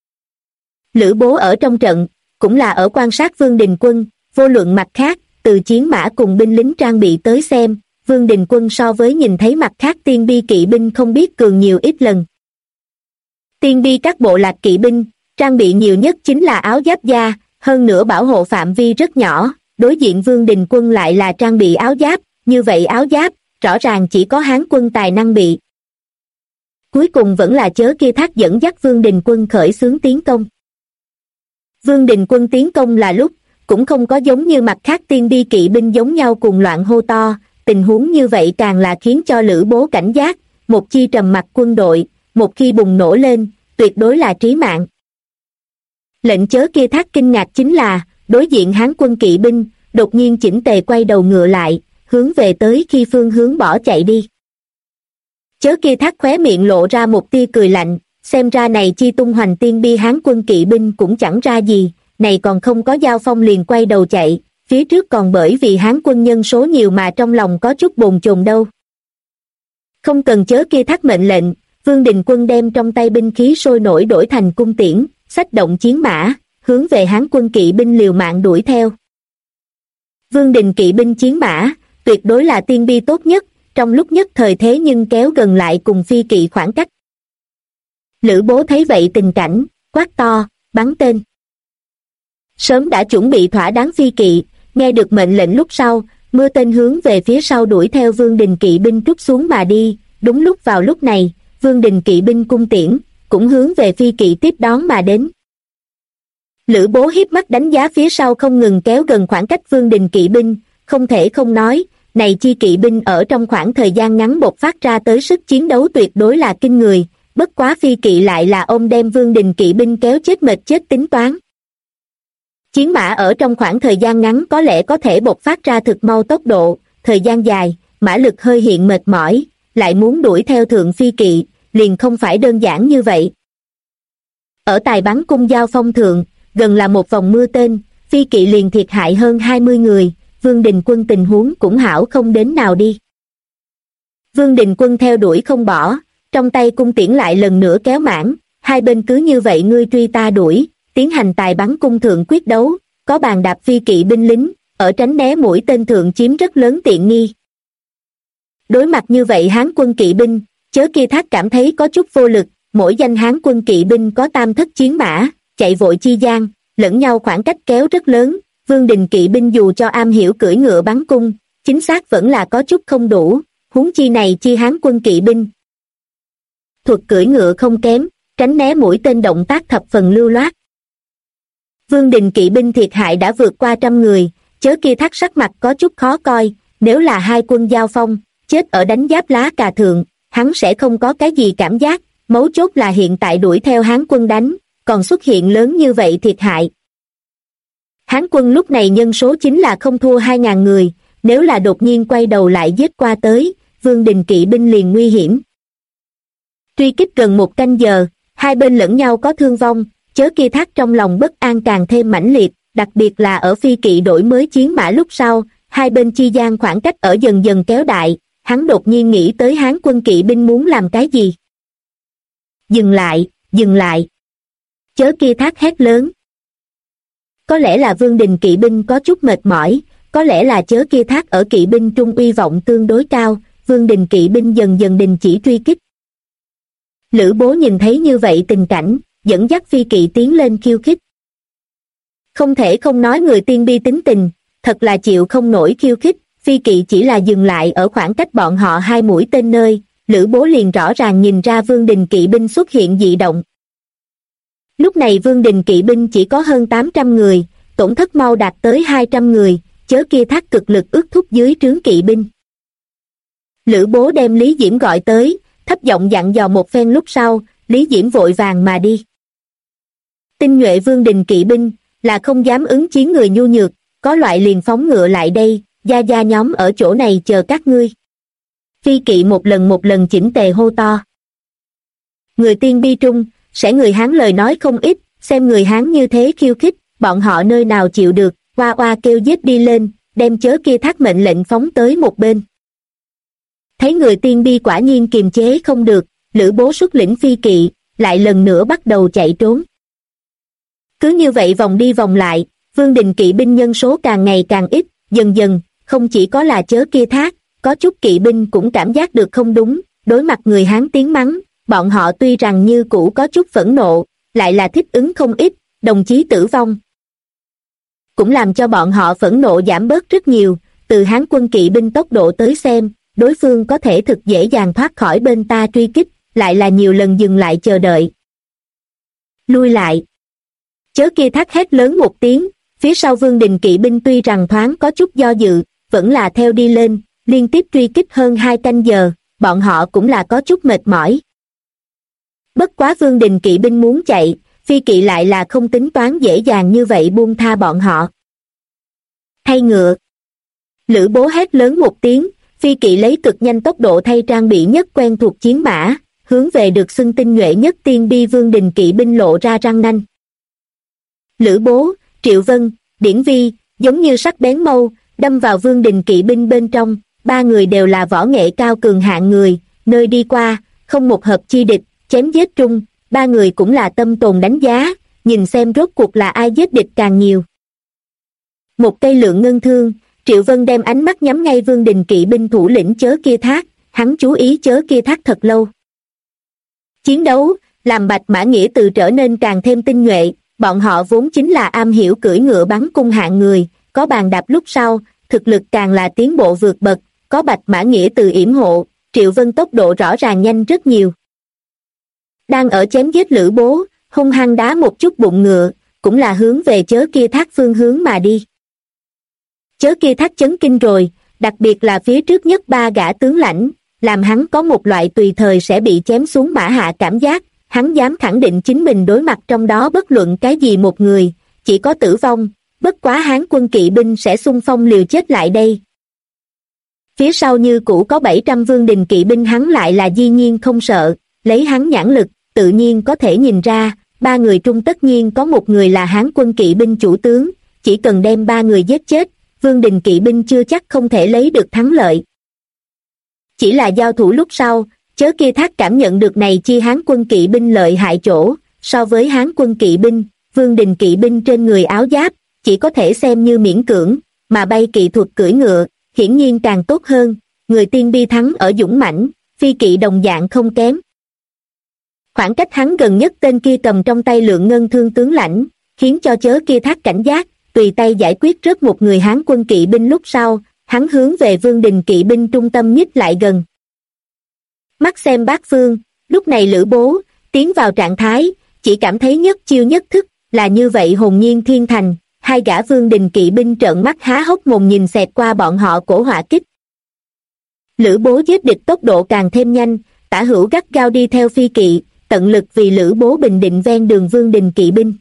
Lữ Bố ở trong trận, cũng là ở quan sát Vương Đình quân, vô luận mặt khác, từ chiến mã cùng binh lính trang bị tới xem, Vương Đình quân so với nhìn thấy mặt khác tiên bi kỵ binh không biết cường nhiều ít lần. Tiên bi các bộ lạc kỵ binh, trang bị nhiều nhất chính là áo giáp da, hơn nữa bảo hộ phạm vi rất nhỏ, đối diện Vương Đình quân lại là trang bị áo giáp, như vậy áo giáp, rõ ràng chỉ có Hán quân tài năng bị. Cuối cùng vẫn là chớ kia thác dẫn dắt Vương Đình quân khởi xướng tiến công. Vương Đình quân tiến công là lúc, cũng không có giống như mặt khác tiên bi kỵ binh giống nhau cùng loạn hô to. Tình huống như vậy càng là khiến cho Lữ Bố cảnh giác, một chi trầm mặc quân đội, một khi bùng nổ lên, tuyệt đối là trí mạng. Lệnh Chớ Kia Thác kinh ngạc chính là, đối diện Hán quân kỵ binh, đột nhiên chỉnh tề quay đầu ngựa lại, hướng về tới khi phương hướng bỏ chạy đi. Chớ Kia Thác khóe miệng lộ ra một tia cười lạnh, xem ra này chi tung hoành tiên bi Hán quân kỵ binh cũng chẳng ra gì, này còn không có giao phong liền quay đầu chạy, phía trước còn bởi vì Hán quân nhân số nhiều mà trong lòng có chút bồn chồn đâu. Không cần Chớ Kia Thác mệnh lệnh, Vương Đình Quân đem trong tay binh khí sôi nổi đổi thành cung tiễn, xách động chiến mã, hướng về Hán quân kỵ binh liều mạng đuổi theo. Vương Đình kỵ binh chiến mã, tuyệt đối là tiên bi tốt nhất, trong lúc nhất thời thế nhưng kéo gần lại cùng phi kỵ khoảng cách. Lữ Bố thấy vậy tình cảnh, quát to, bắn tên. Sớm đã chuẩn bị thỏa đáng phi kỵ, nghe được mệnh lệnh lúc sau, mưa tên hướng về phía sau đuổi theo Vương Đình kỵ binh trút xuống mà đi. Đúng lúc vào lúc này, Vương Đình kỵ binh cung tiễn, cũng hướng về phi kỵ tiếp đón mà đến. Lữ Bố hiếp mắt đánh giá phía sau không ngừng kéo gần khoảng cách Vương Đình kỵ binh, không thể không nói, này chi kỵ binh ở trong khoảng thời gian ngắn bộc phát ra tới sức chiến đấu tuyệt đối là kinh người, bất quá phi kỵ lại là ông đem Vương Đình kỵ binh kéo chết mệt chết tính toán. Chiến mã ở trong khoảng thời gian ngắn có lẽ có thể bộc phát ra thực mau tốc độ, thời gian dài, mã lực hơi hiện mệt mỏi, lại muốn đuổi theo thượng phi kỵ, liền không phải đơn giản như vậy. Ở tài bắn cung giao phong thượng, gần là một vòng mưa tên, phi kỵ liền thiệt hại hơn 20 người, Vương Đình Quân tình huống cũng hảo không đến nào đi. Vương Đình Quân theo đuổi không bỏ, trong tay cung tiễn lại lần nữa kéo mãn, hai bên cứ như vậy ngươi truy ta đuổi, tiến hành tài bắn cung thượng quyết đấu, có bàn đạp phi kỵ binh lính, ở tránh né mũi tên thượng chiếm rất lớn tiện nghi. Đối mặt như vậy Hán quân kỵ binh, Chớ Kia Thác cảm thấy có chút vô lực, mỗi danh Hán quân kỵ binh có tam thất chiến mã, chạy vội chi gian, lẫn nhau khoảng cách kéo rất lớn, Vương Đình kỵ binh dù cho am hiểu cưỡi ngựa bắn cung, chính xác vẫn là có chút không đủ, huống chi này chi Hán quân kỵ binh. Thuật cưỡi ngựa không kém, tránh né mũi tên động tác thập phần lưu loát. Vương Đình kỵ binh thiệt hại đã vượt qua 100 người, Chớ Kia Thác sắc mặt có chút khó coi, nếu là hai quân giao phong, chết ở đánh giáp lá cà thượng, hắn sẽ không có cái gì cảm giác, mấu chốt là hiện tại đuổi theo Hán quân đánh, còn xuất hiện lớn như vậy thiệt hại. Hán quân lúc này nhân số chính là không thua 2.000 người, nếu là đột nhiên quay đầu lại giết qua tới, Vương Đình kỵ binh liền nguy hiểm. Truy kích gần 1 canh giờ, hai bên lẫn nhau có thương vong, Chớ Kia Thác trong lòng bất an càng thêm mãnh liệt, đặc biệt là ở phi kỵ đổi mới chiến mã lúc sau, hai bên chi gian khoảng cách ở dần dần kéo đại, hắn đột nhiên nghĩ tới Hán quân kỵ binh muốn làm cái gì. Dừng lại, dừng lại. Chớ Kia Thác hét lớn. Có lẽ là Vương Đình kỵ binh có chút mệt mỏi, có lẽ là Chớ Kia Thác ở kỵ binh trung uy vọng tương đối cao, Vương Đình kỵ binh dần dần đình chỉ truy kích. Lữ Bố nhìn thấy như vậy tình cảnh, dẫn dắt phi kỵ tiến lên khiêu khích. Không thể không nói người tiên bi tính tình, thật là chịu không nổi khiêu khích, phi kỵ chỉ là dừng lại ở khoảng cách bọn họ 2 mũi tên nơi, Lữ Bố liền rõ ràng nhìn ra Vương Đình kỵ binh xuất hiện dị động. Lúc này Vương Đình kỵ binh chỉ có hơn 800 người, tổn thất mau đạt tới 200 người, Chớ Kia Thác cực lực ước thúc dưới trướng kỵ binh. Lữ Bố đem Lý Diễm gọi tới, thấp giọng dặn dò một phen lúc sau, Lý Diễm vội vàng mà đi. Tinh nhuệ Vương Đình kỵ binh, là không dám ứng chiến người nhu nhược, có loại liền phóng ngựa lại đây, gia gia nhóm ở chỗ này chờ các ngươi. Phi kỵ một lần chỉnh tề hô to. Người tiên bi trung, sẽ người Hán lời nói không ít, xem người Hán như thế khiêu khích, bọn họ nơi nào chịu được, oa oa kêu giết đi lên, đem Chớ Kia Thác mệnh lệnh phóng tới một bên. Thấy người tiên bi quả nhiên kiềm chế không được, Lữ Bố xuất lĩnh phi kỵ, lại lần nữa bắt đầu chạy trốn. Cứ như vậy vòng đi vòng lại, Vương Đình kỵ binh nhân số càng ngày càng ít, dần dần, không chỉ có là Chớ Kia Thác, có chút kỵ binh cũng cảm giác được không đúng, đối mặt người Hán tiếng mắng, bọn họ tuy rằng như cũ có chút phẫn nộ, lại là thích ứng không ít, đồng chí tử vong. Cũng làm cho bọn họ phẫn nộ giảm bớt rất nhiều, từ Hán quân kỵ binh tốc độ tới xem, đối phương có thể thực dễ dàng thoát khỏi bên ta truy kích, lại là nhiều lần dừng lại chờ đợi. Lui lại. Chớ Kia Thác hét lớn một tiếng, Phía sau Vương Đình kỵ binh tuy rằng thoáng có chút do dự, vẫn là theo đi lên, liên tiếp truy kích hơn 2 canh giờ, bọn họ cũng là có chút mệt mỏi. Bất quá Vương Đình kỵ binh muốn chạy, Phi Kỵ lại là không tính toán dễ dàng như vậy buông tha bọn họ. Thay ngựa. Lữ Bố hét lớn một tiếng, Phi Kỵ lấy cực nhanh tốc độ thay trang bị nhất quen thuộc chiến mã, hướng về được xưng tinh nhuệ nhất tiên bi Vương Đình kỵ binh lộ ra răng nanh. Lữ Bố, Triệu Vân, Điển Vi, giống như sắc bén mâu, đâm vào Vương Đình kỵ binh bên trong, ba người đều là võ nghệ cao cường hạng người, nơi đi qua, không một hợp chi địch, chém giết trung, ba người cũng là tâm tồn đánh giá, nhìn xem rốt cuộc là ai giết địch càng nhiều. Một cây lượng ngân thương, Triệu Vân đem ánh mắt nhắm ngay Vương Đình kỵ binh thủ lĩnh Chớ Kia Thác, hắn chú ý Chớ Kia Thác thật lâu. Chiến đấu, làm Bạch Mã Nghĩa Từ trở nên càng thêm tinh nhuệ, bọn họ vốn chính là am hiểu cưỡi ngựa bắn cung hạng người, có bàn đạp lúc sau, thực lực càng là tiến bộ vượt bậc, có Bạch Mã Nghĩa Từ yểm hộ, Triệu Vân tốc độ rõ ràng nhanh rất nhiều. Đang ở chém giết Lữ Bố, hung hăng đá một chút bụng ngựa, cũng là hướng về Chớ Kia Thác phương hướng mà đi. Chớ Kia Thác chấn kinh rồi, đặc biệt là phía trước nhất ba gã tướng lãnh, làm hắn có một loại tùy thời sẽ bị chém xuống mã hạ cảm giác, hắn dám khẳng định chính mình đối mặt trong đó bất luận cái gì một người, chỉ có tử vong, bất quá Hán quân kỵ binh sẽ xung phong liều chết lại đây. Phía sau như cũ có 700 Vương Đình kỵ binh, hắn lại là dĩ nhiên không sợ, lấy hắn nhãn lực, tự nhiên có thể nhìn ra, ba người trung tất nhiên có một người là Hán quân kỵ binh chủ tướng, chỉ cần đem ba người giết chết, Vương Đình kỵ binh chưa chắc không thể lấy được thắng lợi. Chỉ là giao thủ lúc sau, Chớ Kia Thác cảm nhận được này chi Hán quân kỵ binh lợi hại chỗ, so với Hán quân kỵ binh, Vương Đình kỵ binh trên người áo giáp, chỉ có thể xem như miễn cưỡng, mà bay kỵ thuật cưỡi ngựa, hiển nhiên càng tốt hơn, người tiên bi thắng ở dũng mãnh, phi kỵ đồng dạng không kém. Khoảng cách hắn gần nhất tên kia cầm trong tay lượng ngân thương tướng lãnh, khiến cho Chớ Kia Thác cảnh giác, tùy tay giải quyết rớt một người Hán quân kỵ binh lúc sau, hắn hướng về Vương Đình kỵ binh trung tâm nhích lại gần. Mắt xem bát phương, lúc này Lữ Bố, tiến vào trạng thái, chỉ cảm thấy nhất chiêu nhất thức, là như vậy hồn nhiên thiên thành, hai gã Vương Đình kỵ binh trợn mắt há hốc mồm nhìn xẹt qua bọn họ cổ hỏa kích. Lữ Bố giết địch tốc độ càng thêm nhanh, tả hữu gắt gao đi theo phi kỵ, tận lực vì Lữ Bố bình định ven đường Vương Đình kỵ binh.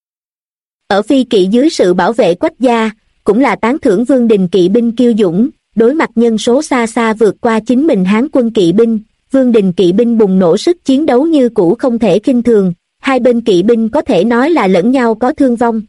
Ở phi kỵ dưới sự bảo vệ Quách gia, cũng là tán thưởng Vương Đình kỵ binh kiêu dũng, đối mặt nhân số xa xa vượt qua chính mình Hán quân kỵ binh, Vương Đình kỵ binh bùng nổ sức chiến đấu như cũ không thể khinh thường, hai bên kỵ binh có thể nói là lẫn nhau có thương vong.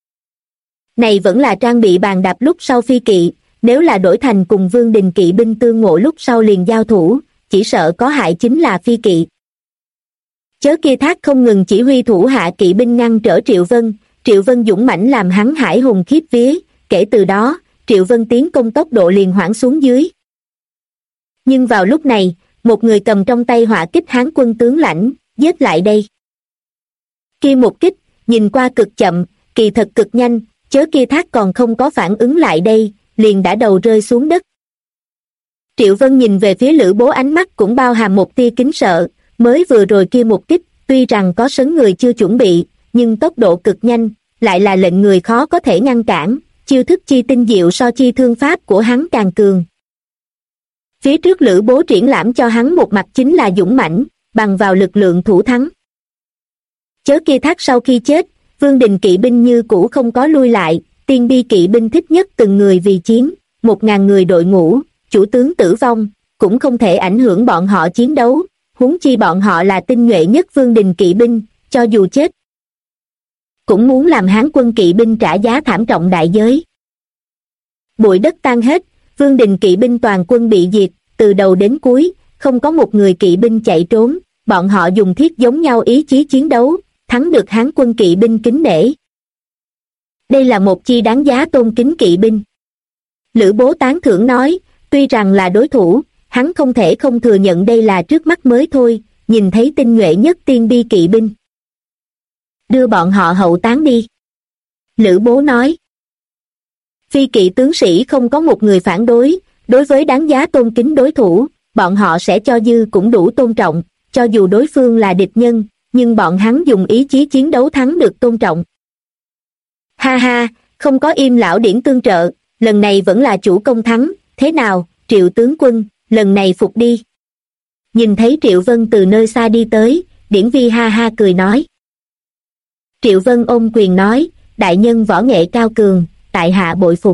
Này vẫn là trang bị bàn đạp lúc sau phi kỵ, nếu là đổi thành cùng Vương Đình kỵ binh tương ngộ lúc sau liền giao thủ, chỉ sợ có hại chính là phi kỵ. Chớ Kia Thác không ngừng chỉ huy thủ hạ kỵ binh ngăn trở Triệu Vân dũng mãnh làm hắn hải hùng khiếp vía, kể từ đó, Triệu Vân tiến công tốc độ liền hoãn xuống dưới. Nhưng vào lúc này, một người cầm trong tay hỏa kích Hán quân tướng lãnh, giết lại đây. Kia một kích, nhìn qua cực chậm, kỳ thật cực nhanh, Chớ Kia Thác còn không có phản ứng lại đây, liền đã đầu rơi xuống đất. Triệu Vân nhìn về phía Lữ Bố, ánh mắt cũng bao hàm một tia kính sợ, mới vừa rồi kia một kích, tuy rằng có sấn người chưa chuẩn bị, nhưng tốc độ cực nhanh, lại là lệnh người khó có thể ngăn cản, chiêu thức chi tinh diệu so chi thương pháp của hắn càng cường. Phía trước Lữ Bố triển lãm cho hắn một mặt chính là dũng mãnh, bằng vào lực lượng thủ thắng. Chớ Kia Thác sau khi chết, Vương Đình kỵ binh như cũ không có lui lại, tiên bi kỵ binh thích nhất từng người vì chiến, 1000 người đội ngũ, chủ tướng tử vong, cũng không thể ảnh hưởng bọn họ chiến đấu, huống chi bọn họ là tinh nhuệ nhất Vương Đình kỵ binh, cho dù chết, cũng muốn làm Hán quân kỵ binh trả giá thảm trọng đại giới. Bụi đất tan hết, Vương Đình kỵ binh toàn quân bị diệt, từ đầu đến cuối, không có một người kỵ binh chạy trốn, bọn họ dùng thiết giống nhau ý chí chiến đấu, thắng được Hán quân kỵ binh kính nể. Đây là một chi đáng giá tôn kính kỵ binh. Lữ Bố tán thưởng nói, tuy rằng là đối thủ, hắn không thể không thừa nhận đây là trước mắt mới thôi, nhìn thấy tinh nhuệ nhất tiên bi kỵ binh. Đưa bọn họ hậu táng đi. Lữ Bố nói. Phi kỵ tướng sĩ không có một người phản đối, đối với đáng giá tôn kính đối thủ, bọn họ sẽ cho dư cũng đủ tôn trọng, cho dù đối phương là địch nhân, nhưng bọn hắn dùng ý chí chiến đấu thắng được tôn trọng. Ha ha, Không có Im lão điển tương trợ, lần này vẫn là chủ công thắng, thế nào, Triệu tướng quân, lần này phục đi. Nhìn thấy Triệu Vân từ nơi xa đi tới, Điển Vi ha ha cười nói. Triệu Vân ôm quyền nói, đại nhân võ nghệ cao cường, tại hạ bội phục.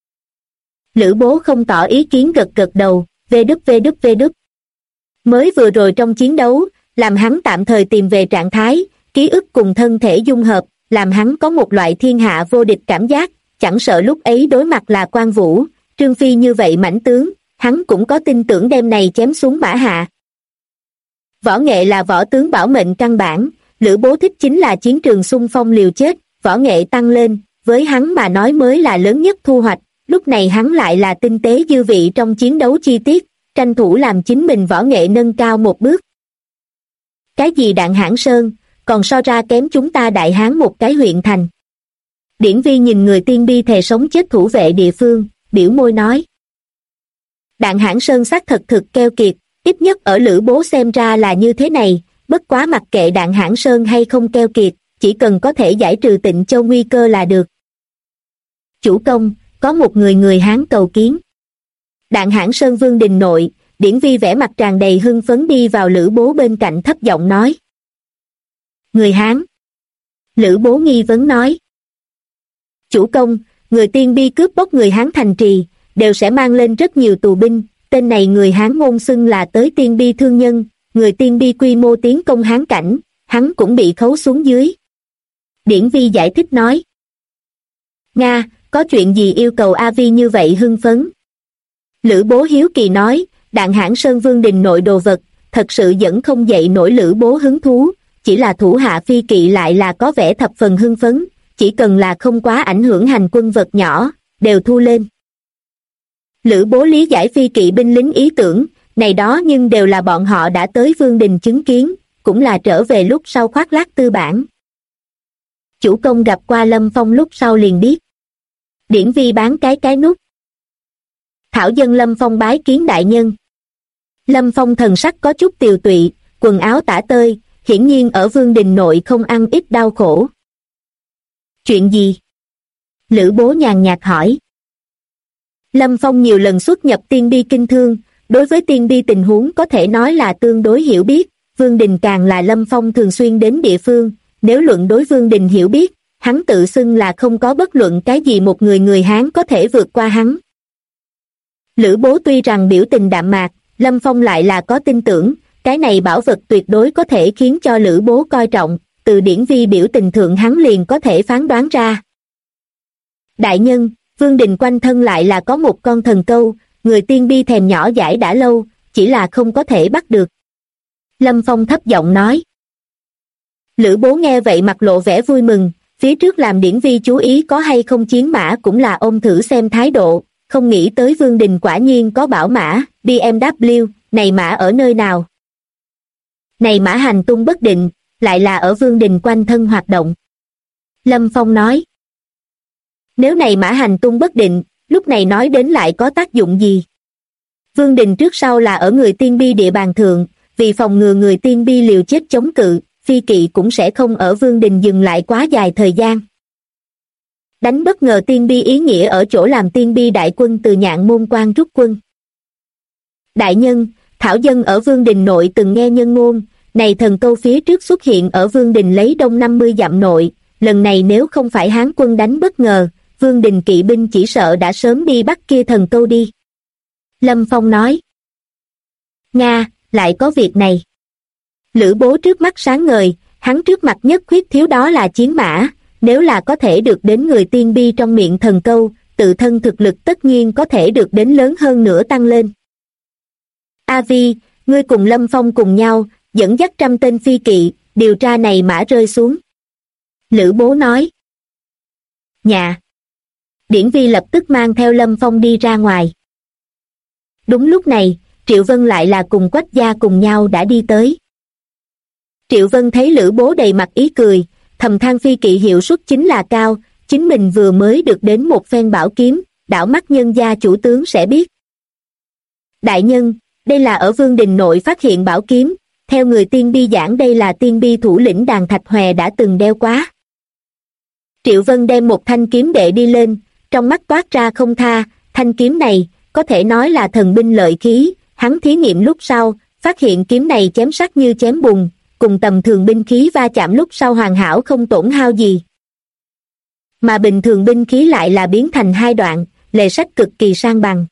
Lữ Bố không tỏ ý kiến gật gật đầu, vê đúp. Mới vừa rồi trong chiến đấu, làm hắn tạm thời tìm về trạng thái, ký ức cùng thân thể dung hợp, làm hắn có một loại thiên hạ vô địch cảm giác, chẳng sợ lúc ấy đối mặt là Quan Vũ, Trương Phi như vậy mãnh tướng, hắn cũng có tin tưởng đem này chém xuống mã hạ. Võ nghệ là võ tướng bảo mệnh căn bản, Lữ Bố thích chính là chiến trường xung phong liều chết, võ nghệ tăng lên, với hắn mà nói mới là lớn nhất thu hoạch, lúc này hắn lại là tinh tế dư vị trong chiến đấu chi tiết, tranh thủ làm chính mình võ nghệ nâng cao một bước. Cái gì Đạn Hãn Sơn, còn so ra kém chúng ta Đại Hán một cái huyện thành. Điển Vi nhìn người tiên bi thề sống chết thủ vệ địa phương, biểu môi nói. Đạn Hãn Sơn xác thật thực keo kiệt, ít nhất ở Lữ Bố xem ra là như thế này, bất quá mặc kệ Đạn Hãn Sơn hay không keo kiệt, chỉ cần có thể giải trừ Tịnh Châu nguy cơ là được. Chủ công, có một người Hán cầu kiến. Đạn Hãn Sơn Vương đình nội, Điển Vi vẻ mặt tràn đầy hưng phấn đi vào Lữ Bố bên cạnh thấp giọng nói. Người Hán. Lữ Bố nghi vấn nói. Chủ công, người tiên bi cướp bóc người Hán thành trì, đều sẽ mang lên rất nhiều tù binh, tên này người Hán ngôn xưng là tới tiên bi thương nhân, người tiên bi quy mô tiến công Hán cảnh, hắn cũng bị khấu xuống dưới. Điển Vi giải thích nói. Nga, có chuyện gì yêu cầu A Vi như vậy hưng phấn? Lữ Bố hiếu kỳ nói, Đạn Hãn Sơn Vương đình nội đồ vật, thật sự dẫn không dậy nổi Lữ Bố hứng thú, chỉ là thủ hạ phi kỵ lại là có vẻ thập phần hưng phấn, chỉ cần là không quá ảnh hưởng hành quân vật nhỏ, đều thu lên. Lữ Bố lý giải phi kỵ binh lính ý tưởng, này đó nhưng đều là bọn họ đã tới Vương đình chứng kiến, cũng là trở về lúc sau khoác lác tư bản. Chủ công gặp qua Lâm Phong lúc sau liền biết. Điển Vi bán cái nút. Thảo dân Lâm Phong bái kiến đại nhân. Lâm Phong thần sắc có chút tiều tụy, quần áo tả tơi, hiển nhiên ở Vương đình nội không ăn ít đau khổ. Chuyện gì? Lữ Bố nhàn nhạt hỏi. Lâm Phong nhiều lần xuất nhập tiên bi kinh thương, đối với tiên bi tình huống có thể nói là tương đối hiểu biết, Vương đình càng là Lâm Phong thường xuyên đến địa phương, nếu luận đối Vương đình hiểu biết, hắn tự xưng là không có bất luận cái gì một người Hán có thể vượt qua hắn. Lữ Bố tuy rằng biểu tình đạm mạc, Lâm Phong lại là có tin tưởng, cái này bảo vật tuyệt đối có thể khiến cho Lữ Bố coi trọng, từ Điển Vi biểu tình thượng hắn liền có thể phán đoán ra. Đại nhân, Vương đình quanh thân lại là có một con thần câu, người tiên bi thèm nhỏ dãi đã lâu, chỉ là không có thể bắt được. Lâm Phong thấp giọng nói. Lữ Bố nghe vậy mặt lộ vẻ vui mừng, phía trước làm Điển Vi chú ý có hay không chiến mã cũng là ôm thử xem thái độ, không nghĩ tới Vương đình quả nhiên có bảo mã, BMW, này mã ở nơi nào? Này mã hành tung bất định, lại là ở Vương đình quanh thân hoạt động. Lâm Phong nói. Nếu này mã hành tung bất định, lúc này nói đến lại có tác dụng gì? Vương đình trước sau là ở người tiên bi địa bàn thượng, vì phòng ngừa người tiên bi liều chết chống cự, phi kỵ cũng sẽ không ở Vương đình dừng lại quá dài thời gian. Đánh bất ngờ tiên bi ý nghĩa ở chỗ làm tiên bi đại quân từ Nhạn Môn Quan rút quân. Đại nhân, thảo dân ở Vương đình nội từng nghe nhân ngôn, này thần câu phía trước xuất hiện ở Vương đình lấy đông 50 dặm nội, lần này nếu không phải Hán quân đánh bất ngờ, Vương đình kỵ binh chỉ sợ đã sớm đi bắt kia thần câu đi. Lâm Phong nói. Nga, lại có việc này. Lữ Bố trước mắt sáng ngời, hắn trước mặt nhất khuyết thiếu đó là chiến mã, nếu là có thể được đến người tiên bi trong miệng thần câu, tự thân thực lực tất nhiên có thể được đến lớn hơn nữa tăng lên. A Vi, ngươi cùng Lâm Phong cùng nhau, dẫn dắt 100 tên phi kỵ, điều tra này mã rơi xuống. Lữ Bố nói. Nhà. Điển Vi lập tức mang theo Lâm Phong đi ra ngoài. Đúng lúc này, Triệu Vân lại là cùng Quách gia cùng nhau đã đi tới. Triệu Vân thấy Lữ Bố đầy mặt ý cười, thầm than phi kỵ hiệu suất chính là cao, chính mình vừa mới được đến một phen bảo kiếm, đảo mắt nhân gia chủ tướng sẽ biết. Đại nhân, đây là ở Vương đình nội phát hiện bảo kiếm, theo người tiên bi giảng đây là tiên bi thủ lĩnh Đàn Thạch Hòe đã từng đeo quá. Triệu Vân đem một thanh kiếm đệ đi lên, trong mắt toát ra không tha. Thanh kiếm này có thể nói là thần binh lợi khí. Hắn thí nghiệm lúc sau, phát hiện kiếm này chém sắc như chém bùn, cùng tầm thường binh khí va chạm lúc sau hoàn hảo không tổn hao gì. Mà bình thường binh khí lại là biến thành hai đoạn, lề sách cực kỳ sang bằng.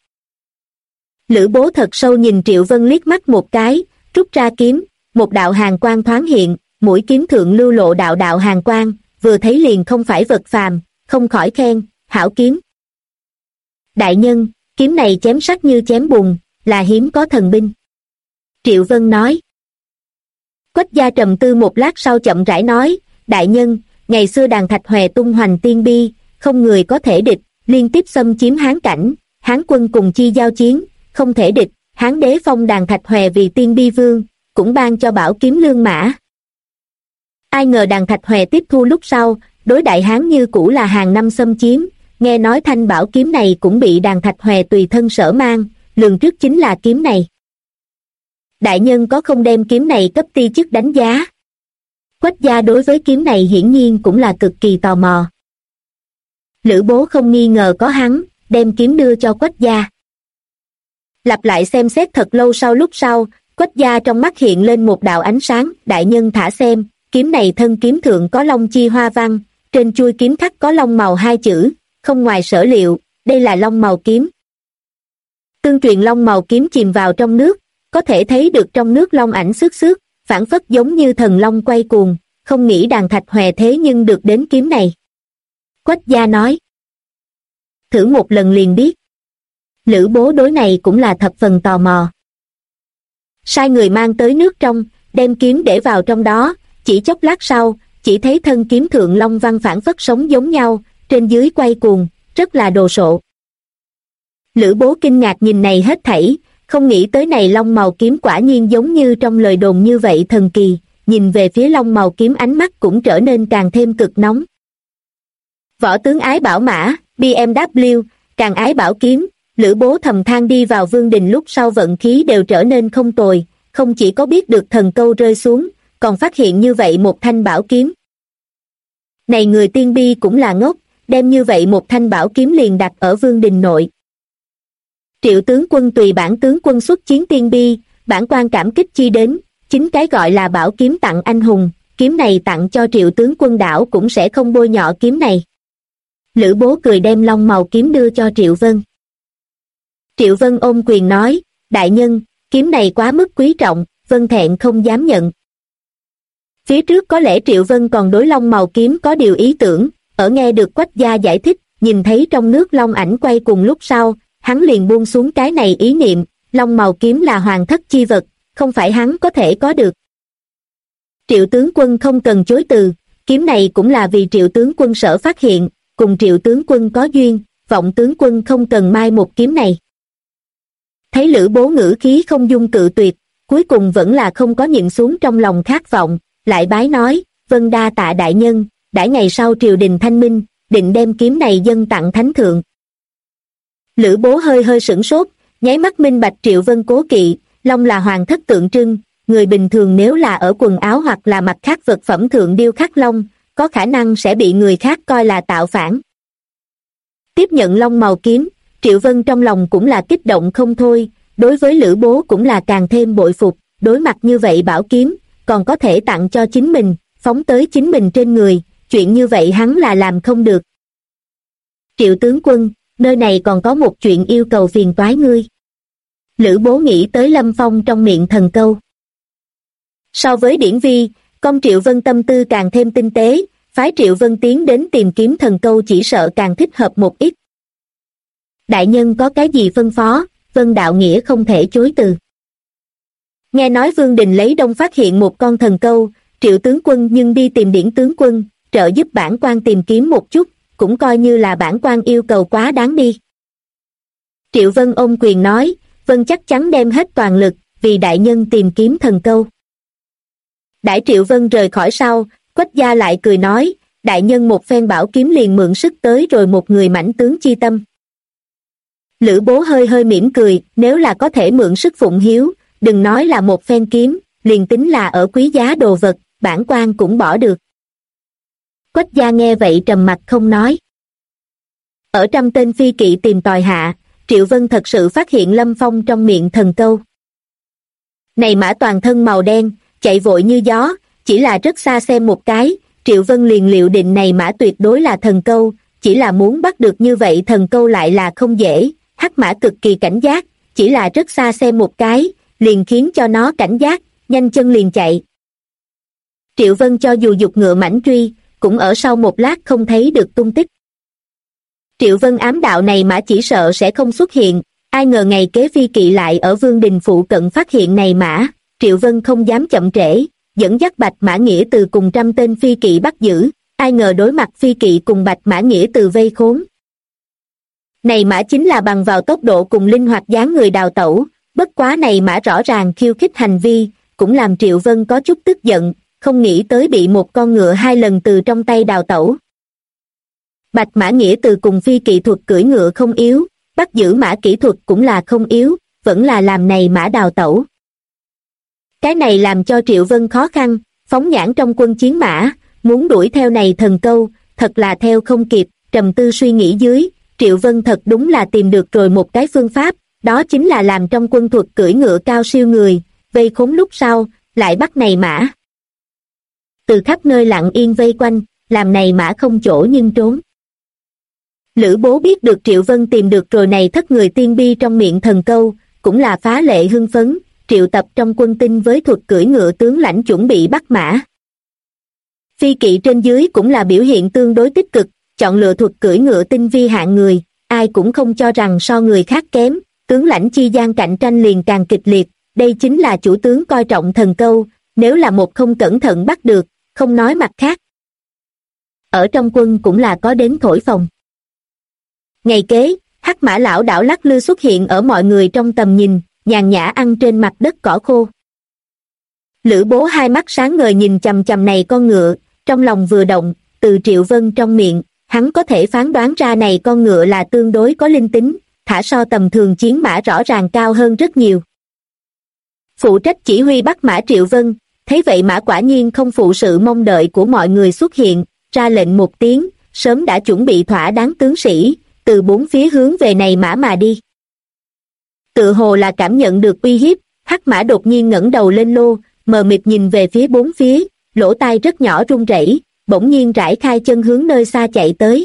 Lữ Bố thật sâu nhìn Triệu Vân liếc mắt một cái, rút ra kiếm, một đạo hàn quang thoáng hiện, mũi kiếm thượng lưu lộ đạo đạo hàn quang, vừa thấy liền không phải vật phàm, không khỏi khen, hảo kiếm. Đại nhân, kiếm này chém sắc như chém bùn, là hiếm có thần binh. Triệu Vân nói. Quách gia trầm tư một lát sau chậm rãi nói, đại nhân, ngày xưa Đàn Thạch Hòe tung hoành tiên bi, không người có thể địch, liên tiếp xâm chiếm Hán cảnh, Hán quân cùng chi giao chiến, không thể địch, Hán đế phong Đàn Thạch Hòe vì tiên bi vương, cũng ban cho bảo kiếm lương mã. Ai ngờ Đàn Thạch Hòe tiếp thu lúc sau, đối đại Hán như cũ là hàng năm xâm chiếm, nghe nói thanh bảo kiếm này cũng bị Đàn Thạch Hòe tùy thân sở mang, lường trước chính là kiếm này. Đại nhân có không đem kiếm này cấp ti chức đánh giá? Quách gia đối với kiếm này hiển nhiên cũng là cực kỳ tò mò. Lữ Bố không nghi ngờ có hắn, đem kiếm đưa cho Quách gia. Lặp lại xem xét thật lâu lúc sau, Quách gia trong mắt hiện lên một đạo ánh sáng, đại nhân thả xem, kiếm này thân kiếm thượng có long chi hoa văn, trên chuôi kiếm khắc có long màu hai chữ, không ngoài sở liệu, đây là long màu kiếm. Tương truyền long màu kiếm chìm vào trong nước, có thể thấy được trong nước long ảnh xước xước, phảng phất giống như thần long quay cuồng, không nghĩ Đàn Thạch Hòe thế nhưng được đến kiếm này. Quách gia nói. Thử một lần liền biết. Lữ Bố đối này cũng là thập phần tò mò. Sai người mang tới nước trong, đem kiếm để vào trong đó, chỉ chốc lát sau, chỉ thấy thân kiếm thượng long văn phảng phất sống giống nhau, trên dưới quay cuồng, rất là đồ sộ. Lữ Bố kinh ngạc nhìn này hết thảy, không nghĩ tới này long màu kiếm quả nhiên giống như trong lời đồn như vậy thần kỳ, nhìn về phía long màu kiếm ánh mắt cũng trở nên càng thêm cực nóng. Võ tướng ái bảo mã, BMW, càng ái bảo kiếm, Lữ Bố thầm than đi vào vương đình lúc sau vận khí đều trở nên không tồi, không chỉ có biết được thần câu rơi xuống, còn phát hiện như vậy một thanh bảo kiếm. Này người tiên bi cũng là ngốc, đem như vậy một thanh bảo kiếm liền đặt ở vương đình nội. Triệu tướng quân tùy bản tướng quân xuất chiến tiên bi, bản quan cảm kích chi đến, chính cái gọi là bảo kiếm tặng anh hùng, kiếm này tặng cho Triệu tướng quân đảo cũng sẽ không bôi nhọ kiếm này. Lữ Bố cười đem long màu kiếm đưa cho Triệu Vân. Triệu Vân ôm quyền nói, đại nhân, kiếm này quá mức quý trọng, Vân thẹn không dám nhận. Phía trước có lẽ Triệu Vân còn đối long màu kiếm có điều ý tưởng, ở nghe được Quách gia giải thích, nhìn thấy trong nước long ảnh quay cùng lúc sau, hắn liền buông xuống cái này ý niệm, long màu kiếm là hoàng thất chi vật, không phải hắn có thể có được. Triệu tướng quân không cần chối từ, kiếm này cũng là vì Triệu tướng quân sở phát hiện, cùng Triệu tướng quân có duyên, vọng tướng quân không cần mai một kiếm này. Thấy Lữ Bố ngữ khí không dung cự tuyệt, cuối cùng vẫn là không có nhịn xuống trong lòng khát vọng, lại bái nói, vân đa tạ đại nhân, đãi ngày sau triều đình thanh minh, định đem kiếm này dâng tặng thánh thượng. Lữ Bố hơi hơi sửng sốt, nháy mắt minh bạch Triệu Vân cố kỵ, long là hoàng thất tượng trưng, người bình thường nếu là ở quần áo hoặc là mặt khác vật phẩm thượng điêu khắc long, có khả năng sẽ bị người khác coi là tạo phản. Tiếp nhận long màu kiếm, Triệu Vân trong lòng cũng là kích động không thôi, đối với Lữ Bố cũng là càng thêm bội phục, đối mặt như vậy bảo kiếm, còn có thể tặng cho chính mình, phóng tới chính mình trên người, chuyện như vậy hắn là làm không được. Triệu tướng quân, nơi này còn có một chuyện yêu cầu phiền toái ngươi. Lữ Bố nghĩ tới Lâm Phong trong miệng thần câu. So với Điển Vi, con Triệu Vân tâm tư càng thêm tinh tế, phái Triệu Vân tiến đến tìm kiếm thần câu chỉ sợ càng thích hợp một ít. Đại nhân có cái gì phân phó, Vân đạo nghĩa không thể chối từ. Nghe nói Vương Đình lấy đông phát hiện một con thần câu, Triệu tướng quân nhưng đi tìm Điển tướng quân, trợ giúp bản quan tìm kiếm một chút, cũng coi như là bản quan yêu cầu quá đáng đi. Triệu Vân ôm quyền nói, Vân chắc chắn đem hết toàn lực, vì đại nhân tìm kiếm thần câu. Đãi Triệu Vân rời khỏi sau, Quách gia lại cười nói, đại nhân một phen bảo kiếm liền mượn sức tới rồi một người mãnh tướng chi tâm. Lữ Bố hơi hơi mỉm cười, nếu là có thể mượn sức phụng hiếu, đừng nói là một phen kiếm, liền tính là ở quý giá đồ vật, bản quan cũng bỏ được. Quách gia nghe vậy trầm mặc không nói. Ở trăm tên phi kỵ tìm tòi hạ, Triệu Vân thật sự phát hiện Lâm Phong trong miệng thần câu. Này mã toàn thân màu đen, chạy vội như gió, chỉ là rất xa xem một cái, Triệu Vân liền liệu định này mã tuyệt đối là thần câu, chỉ là muốn bắt được như vậy thần câu lại là không dễ, hắc mã cực kỳ cảnh giác, chỉ là rất xa xem một cái, liền khiến cho nó cảnh giác, nhanh chân liền chạy. Triệu Vân cho dù dục ngựa mãnh truy, cũng ở sau một lát không thấy được tung tích. Triệu Vân ám đạo này mã chỉ sợ sẽ không xuất hiện, ai ngờ ngày kế phi kỵ lại ở Vương Đình phụ cận phát hiện này mã, Triệu Vân không dám chậm trễ, dẫn dắt Bạch Mã Nghĩa Từ cùng trăm tên phi kỵ bắt giữ, ai ngờ đối mặt phi kỵ cùng Bạch Mã Nghĩa Từ vây khốn. Này mã chính là bằng vào tốc độ cùng linh hoạt dáng người đào tẩu, bất quá này mã rõ ràng khiêu khích hành vi, cũng làm Triệu Vân có chút tức giận, không nghĩ tới bị một con ngựa 2 lần từ trong tay đào tẩu. Bạch Mã Nghĩa Từ cùng phi kỹ thuật cưỡi ngựa không yếu, bắt giữ mã kỹ thuật cũng là không yếu, vẫn là làm này mã đào tẩu. Cái này làm cho Triệu Vân khó khăn, phóng nhãn trong quân chiến mã, muốn đuổi theo này thần câu, thật là theo không kịp, trầm tư suy nghĩ dưới, Triệu Vân thật đúng là tìm được rồi một cái phương pháp, đó chính là làm trong quân thuật cưỡi ngựa cao siêu người, vây khốn lúc sau, lại bắt này mã. Từ khắp nơi lặng yên vây quanh, làm này mã không chỗ nhưng trốn. Lữ Bố biết được Triệu Vân tìm được rồi này thất người tiên bi trong miệng thần câu, cũng là phá lệ hưng phấn, triệu tập trong quân tinh với thuật cưỡi ngựa tướng lãnh chuẩn bị bắt mã. Phi kỵ trên dưới cũng là biểu hiện tương đối tích cực, chọn lựa thuật cưỡi ngựa tinh vi hạng người, ai cũng không cho rằng so người khác kém, tướng lãnh chi gian cạnh tranh liền càng kịch liệt, đây chính là chủ tướng coi trọng thần câu, nếu là một không cẩn thận bắt được, không nói mặt khác. Ở trong quân cũng là có đến thổi phồng. Ngày kế, hắc mã lão đảo lắc lư xuất hiện ở mọi người trong tầm nhìn, nhàn nhã ăn trên mặt đất cỏ khô. Lữ Bố hai mắt sáng ngời nhìn chằm chằm này con ngựa, trong lòng vừa động, từ Triệu Vân trong miệng, hắn có thể phán đoán ra này con ngựa là tương đối có linh tính, thả so tầm thường chiến mã rõ ràng cao hơn rất nhiều. Phụ trách chỉ huy bắt mã Triệu Vân, thấy vậy mã quả nhiên không phụ sự mong đợi của mọi người xuất hiện, ra lệnh một tiếng, sớm đã chuẩn bị thỏa đáng tướng sĩ, từ bốn phía hướng về này mã mà đi. Tự hồ là cảm nhận được uy hiếp, hắc mã đột nhiên ngẩng đầu lên lô, mờ mịt nhìn về phía bốn phía, lỗ tai rất nhỏ run rẩy, bỗng nhiên rải khai chân hướng nơi xa chạy tới.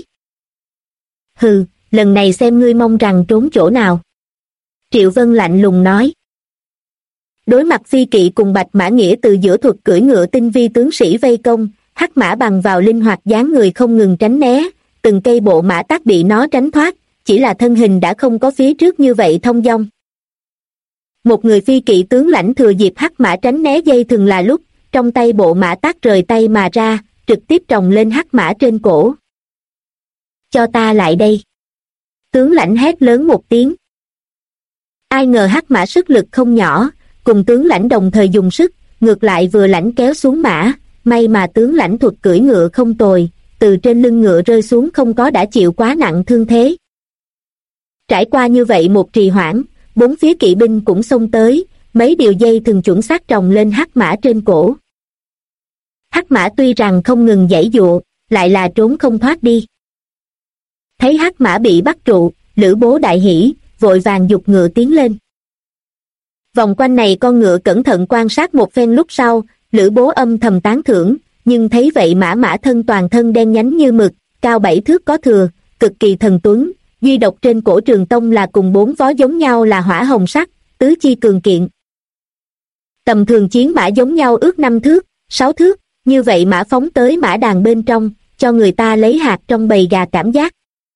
Hừ, lần này xem ngươi mong rằng trốn chỗ nào. Triệu Vân lạnh lùng nói. Đối mặt phi kỵ cùng Bạch Mã Nghĩa từ giữa thuật cưỡi ngựa tinh vi tướng sĩ vây công, hắc mã bằng vào linh hoạt dáng người không ngừng tránh né, từng cây bộ mã tác bị nó tránh thoát, chỉ là thân hình đã không có phía trước như vậy thông dong. Một người phi kỵ tướng lãnh thừa dịp hắc mã tránh né dây thừng là lúc, trong tay bộ mã tác rời tay mà ra, trực tiếp trồng lên hắc mã trên cổ. Cho ta lại đây. Tướng lãnh hét lớn một tiếng. Ai ngờ hắc mã sức lực không nhỏ, cùng tướng lãnh đồng thời dùng sức, ngược lại vừa lãnh kéo xuống mã, may mà tướng lãnh thuật cưỡi ngựa không tồi, từ trên lưng ngựa rơi xuống không có đã chịu quá nặng thương thế. Trải qua như vậy một trì hoãn, bốn phía kỵ binh cũng xông tới, mấy điều dây thường chuẩn xác trồng lên hắc mã trên cổ. Hắc mã tuy rằng không ngừng giãy giụa, lại là trốn không thoát đi. Thấy hắc mã bị bắt trụ, Lữ Bố đại hỉ, vội vàng giục ngựa tiến lên. Vòng quanh này con ngựa cẩn thận quan sát một phen lúc sau, Lữ Bố âm thầm tán thưởng, nhưng thấy vậy mã thân toàn thân đen nhánh như mực, cao 7 thước có thừa, cực kỳ thần tuấn, duy độc trên cổ trường tông là cùng 4 vó giống nhau là hỏa hồng sắc, tứ chi cường kiện. Tầm thường chiến mã giống nhau ước 5 thước, 6 thước, như vậy mã phóng tới mã đàn bên trong, cho người ta lấy hạt trong bầy gà cảm giác.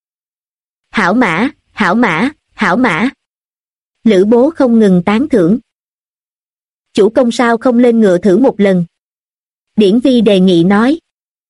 Hảo mã, hảo mã, hảo mã. Lữ Bố không ngừng tán thưởng. Chủ công sao không lên ngựa thử một lần? Điển Vi đề nghị nói.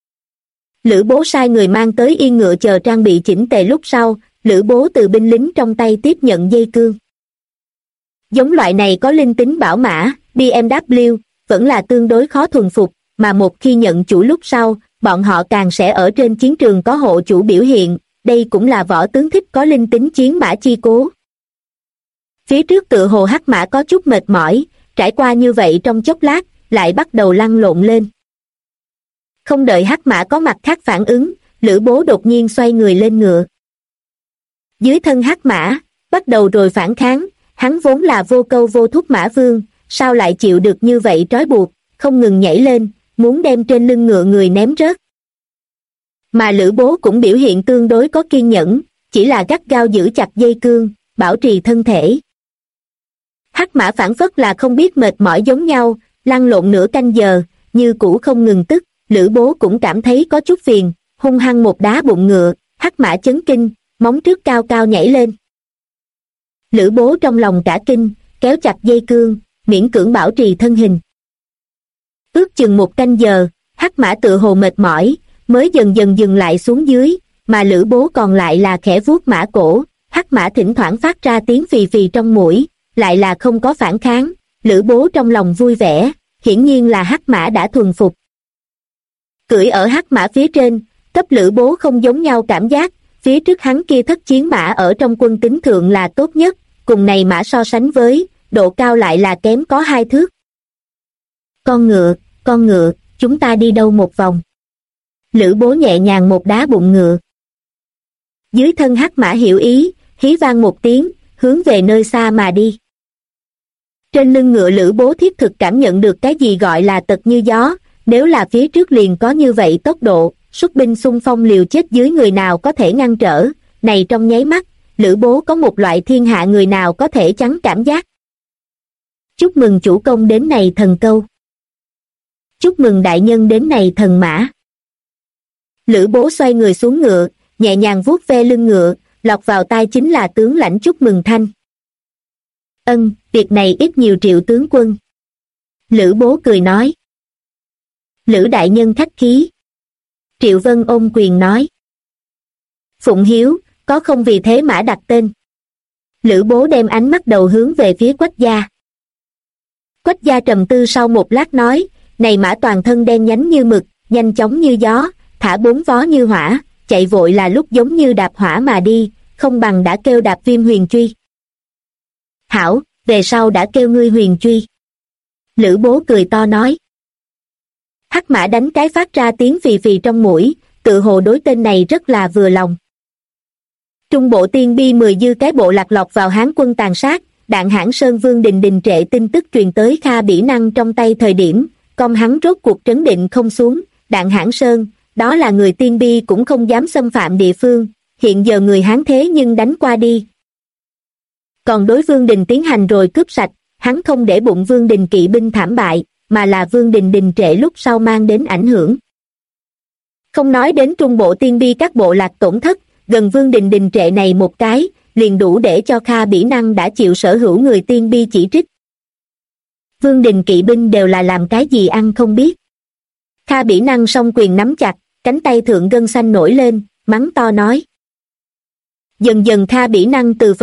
Lữ Bố sai người mang tới yên ngựa chờ trang bị chỉnh tề lúc sau, Lữ Bố từ binh lính trong tay tiếp nhận dây cương. Giống loại này có linh tính bảo mã, BMW, vẫn là tương đối khó thuần phục, mà một khi nhận chủ lúc sau, bọn họ càng sẽ ở trên chiến trường có hộ chủ biểu hiện, đây cũng là võ tướng thích có linh tính chiến mã chi cố. Phía trước tựa hồ hắc mã có chút mệt mỏi, trải qua như vậy trong chốc lát, lại bắt đầu lăn lộn lên. Không đợi hắc mã có mặt khác phản ứng, Lữ Bố đột nhiên xoay người lên ngựa. Dưới thân hắc mã, bắt đầu rồi phản kháng, hắn vốn là vô câu vô thúc mã vương, sao lại chịu được như vậy trói buộc, không ngừng nhảy lên, muốn đem trên lưng ngựa người ném rớt. Mà Lữ Bố cũng biểu hiện tương đối có kiên nhẫn, chỉ là gắt gao giữ chặt dây cương, bảo trì thân thể. Hắc mã phản phất là không biết mệt mỏi giống nhau, lăn lộn nửa canh giờ, như cũ không ngừng tức. Lữ Bố cũng cảm thấy có chút phiền, hung hăng một đá bụng ngựa, hắc mã chấn kinh, móng trước cao cao nhảy lên. Lữ Bố trong lòng cả kinh, kéo chặt dây cương, miễn cưỡng bảo trì thân hình. Ước chừng một canh giờ, hắc mã tựa hồ mệt mỏi, mới dần dần dừng lại xuống dưới, mà Lữ Bố còn lại là khẽ vuốt mã cổ, hắc mã thỉnh thoảng phát ra tiếng phì phì trong mũi, lại là không có phản kháng. Lữ Bố trong lòng vui vẻ, hiển nhiên là hắc mã đã thuần phục. Cưỡi ở hắc mã phía trên, cấp Lữ Bố không giống nhau cảm giác, phía trước hắn kia thất chiến mã ở trong quân tính thượng là tốt nhất, cùng này mã so sánh với, độ cao lại là kém có 2 thước. Con ngựa, chúng ta đi đâu một vòng? Lữ Bố nhẹ nhàng một đá bụng ngựa. Dưới thân hắc mã hiểu ý, hí vang một tiếng, hướng về nơi xa mà đi. Trên lưng ngựa Lữ Bố thiết thực cảm nhận được cái gì gọi là tật như gió, nếu là phía trước liền có như vậy tốc độ, xuất binh xung phong liều chết dưới người nào có thể ngăn trở, này trong nháy mắt, Lữ Bố có một loại thiên hạ người nào có thể chắn cảm giác. Chúc mừng chủ công đến này thần câu. Chúc mừng đại nhân đến này thần mã. Lữ Bố xoay người xuống ngựa, nhẹ nhàng vuốt ve lưng ngựa, lọt vào tai chính là tướng lãnh chúc mừng thanh. Việc này ít nhiều Triệu tướng quân. Lữ Bố cười nói. Lữ đại nhân khách khí. Triệu Vân ôm quyền nói. Phụng hiếu, có không vì thế mã đặt tên. Lữ Bố đem ánh mắt đầu hướng về phía Quách gia. Quách gia trầm tư sau một lát nói, này mã toàn thân đen nhánh như mực, nhanh chóng như gió, thả 4 vó như hỏa, chạy vội là lúc giống như đạp hỏa mà đi, không bằng đã kêu đạp Viêm Huyền Truy. Hảo, về sau đã kêu ngươi Huyền Truy. Lữ Bố cười to nói. Hắc mã đánh cái phát ra tiếng phì phì trong mũi, tự hồ đối tên này rất là vừa lòng. Trung bộ tiên bi 10 dư cái bộ lạc lọt vào Hán quân tàn sát, Đạn Hãn Sơn Vương đình đình trệ tin tức truyền tới Kha Bỉ Năng trong tay thời điểm, con hắn rốt cuộc trấn định không xuống. Đạn Hãn Sơn, đó là người tiên bi cũng không dám xâm phạm địa phương, hiện giờ người Hán thế nhưng đánh qua đi. Còn đối Vương đình tiến hành rồi cướp sạch, hắn không để bụng Vương đình kỵ binh thảm bại, mà là Vương đình đình trệ lúc sau mang đến ảnh hưởng. Không nói đến trung bộ tiên bi các bộ lạc tổn thất, gần Vương đình đình trệ này một cái, liền đủ để cho Kha Bỉ Năng đã chịu sở hữu người tiên bi chỉ trích. Vương đình kỵ binh đều là làm cái gì ăn không biết. Kha Bỉ Năng song quyền nắm chặt, cánh tay thượng gân xanh nổi lên, mắng to nói. Dần dần Kha Bỉ Năng từ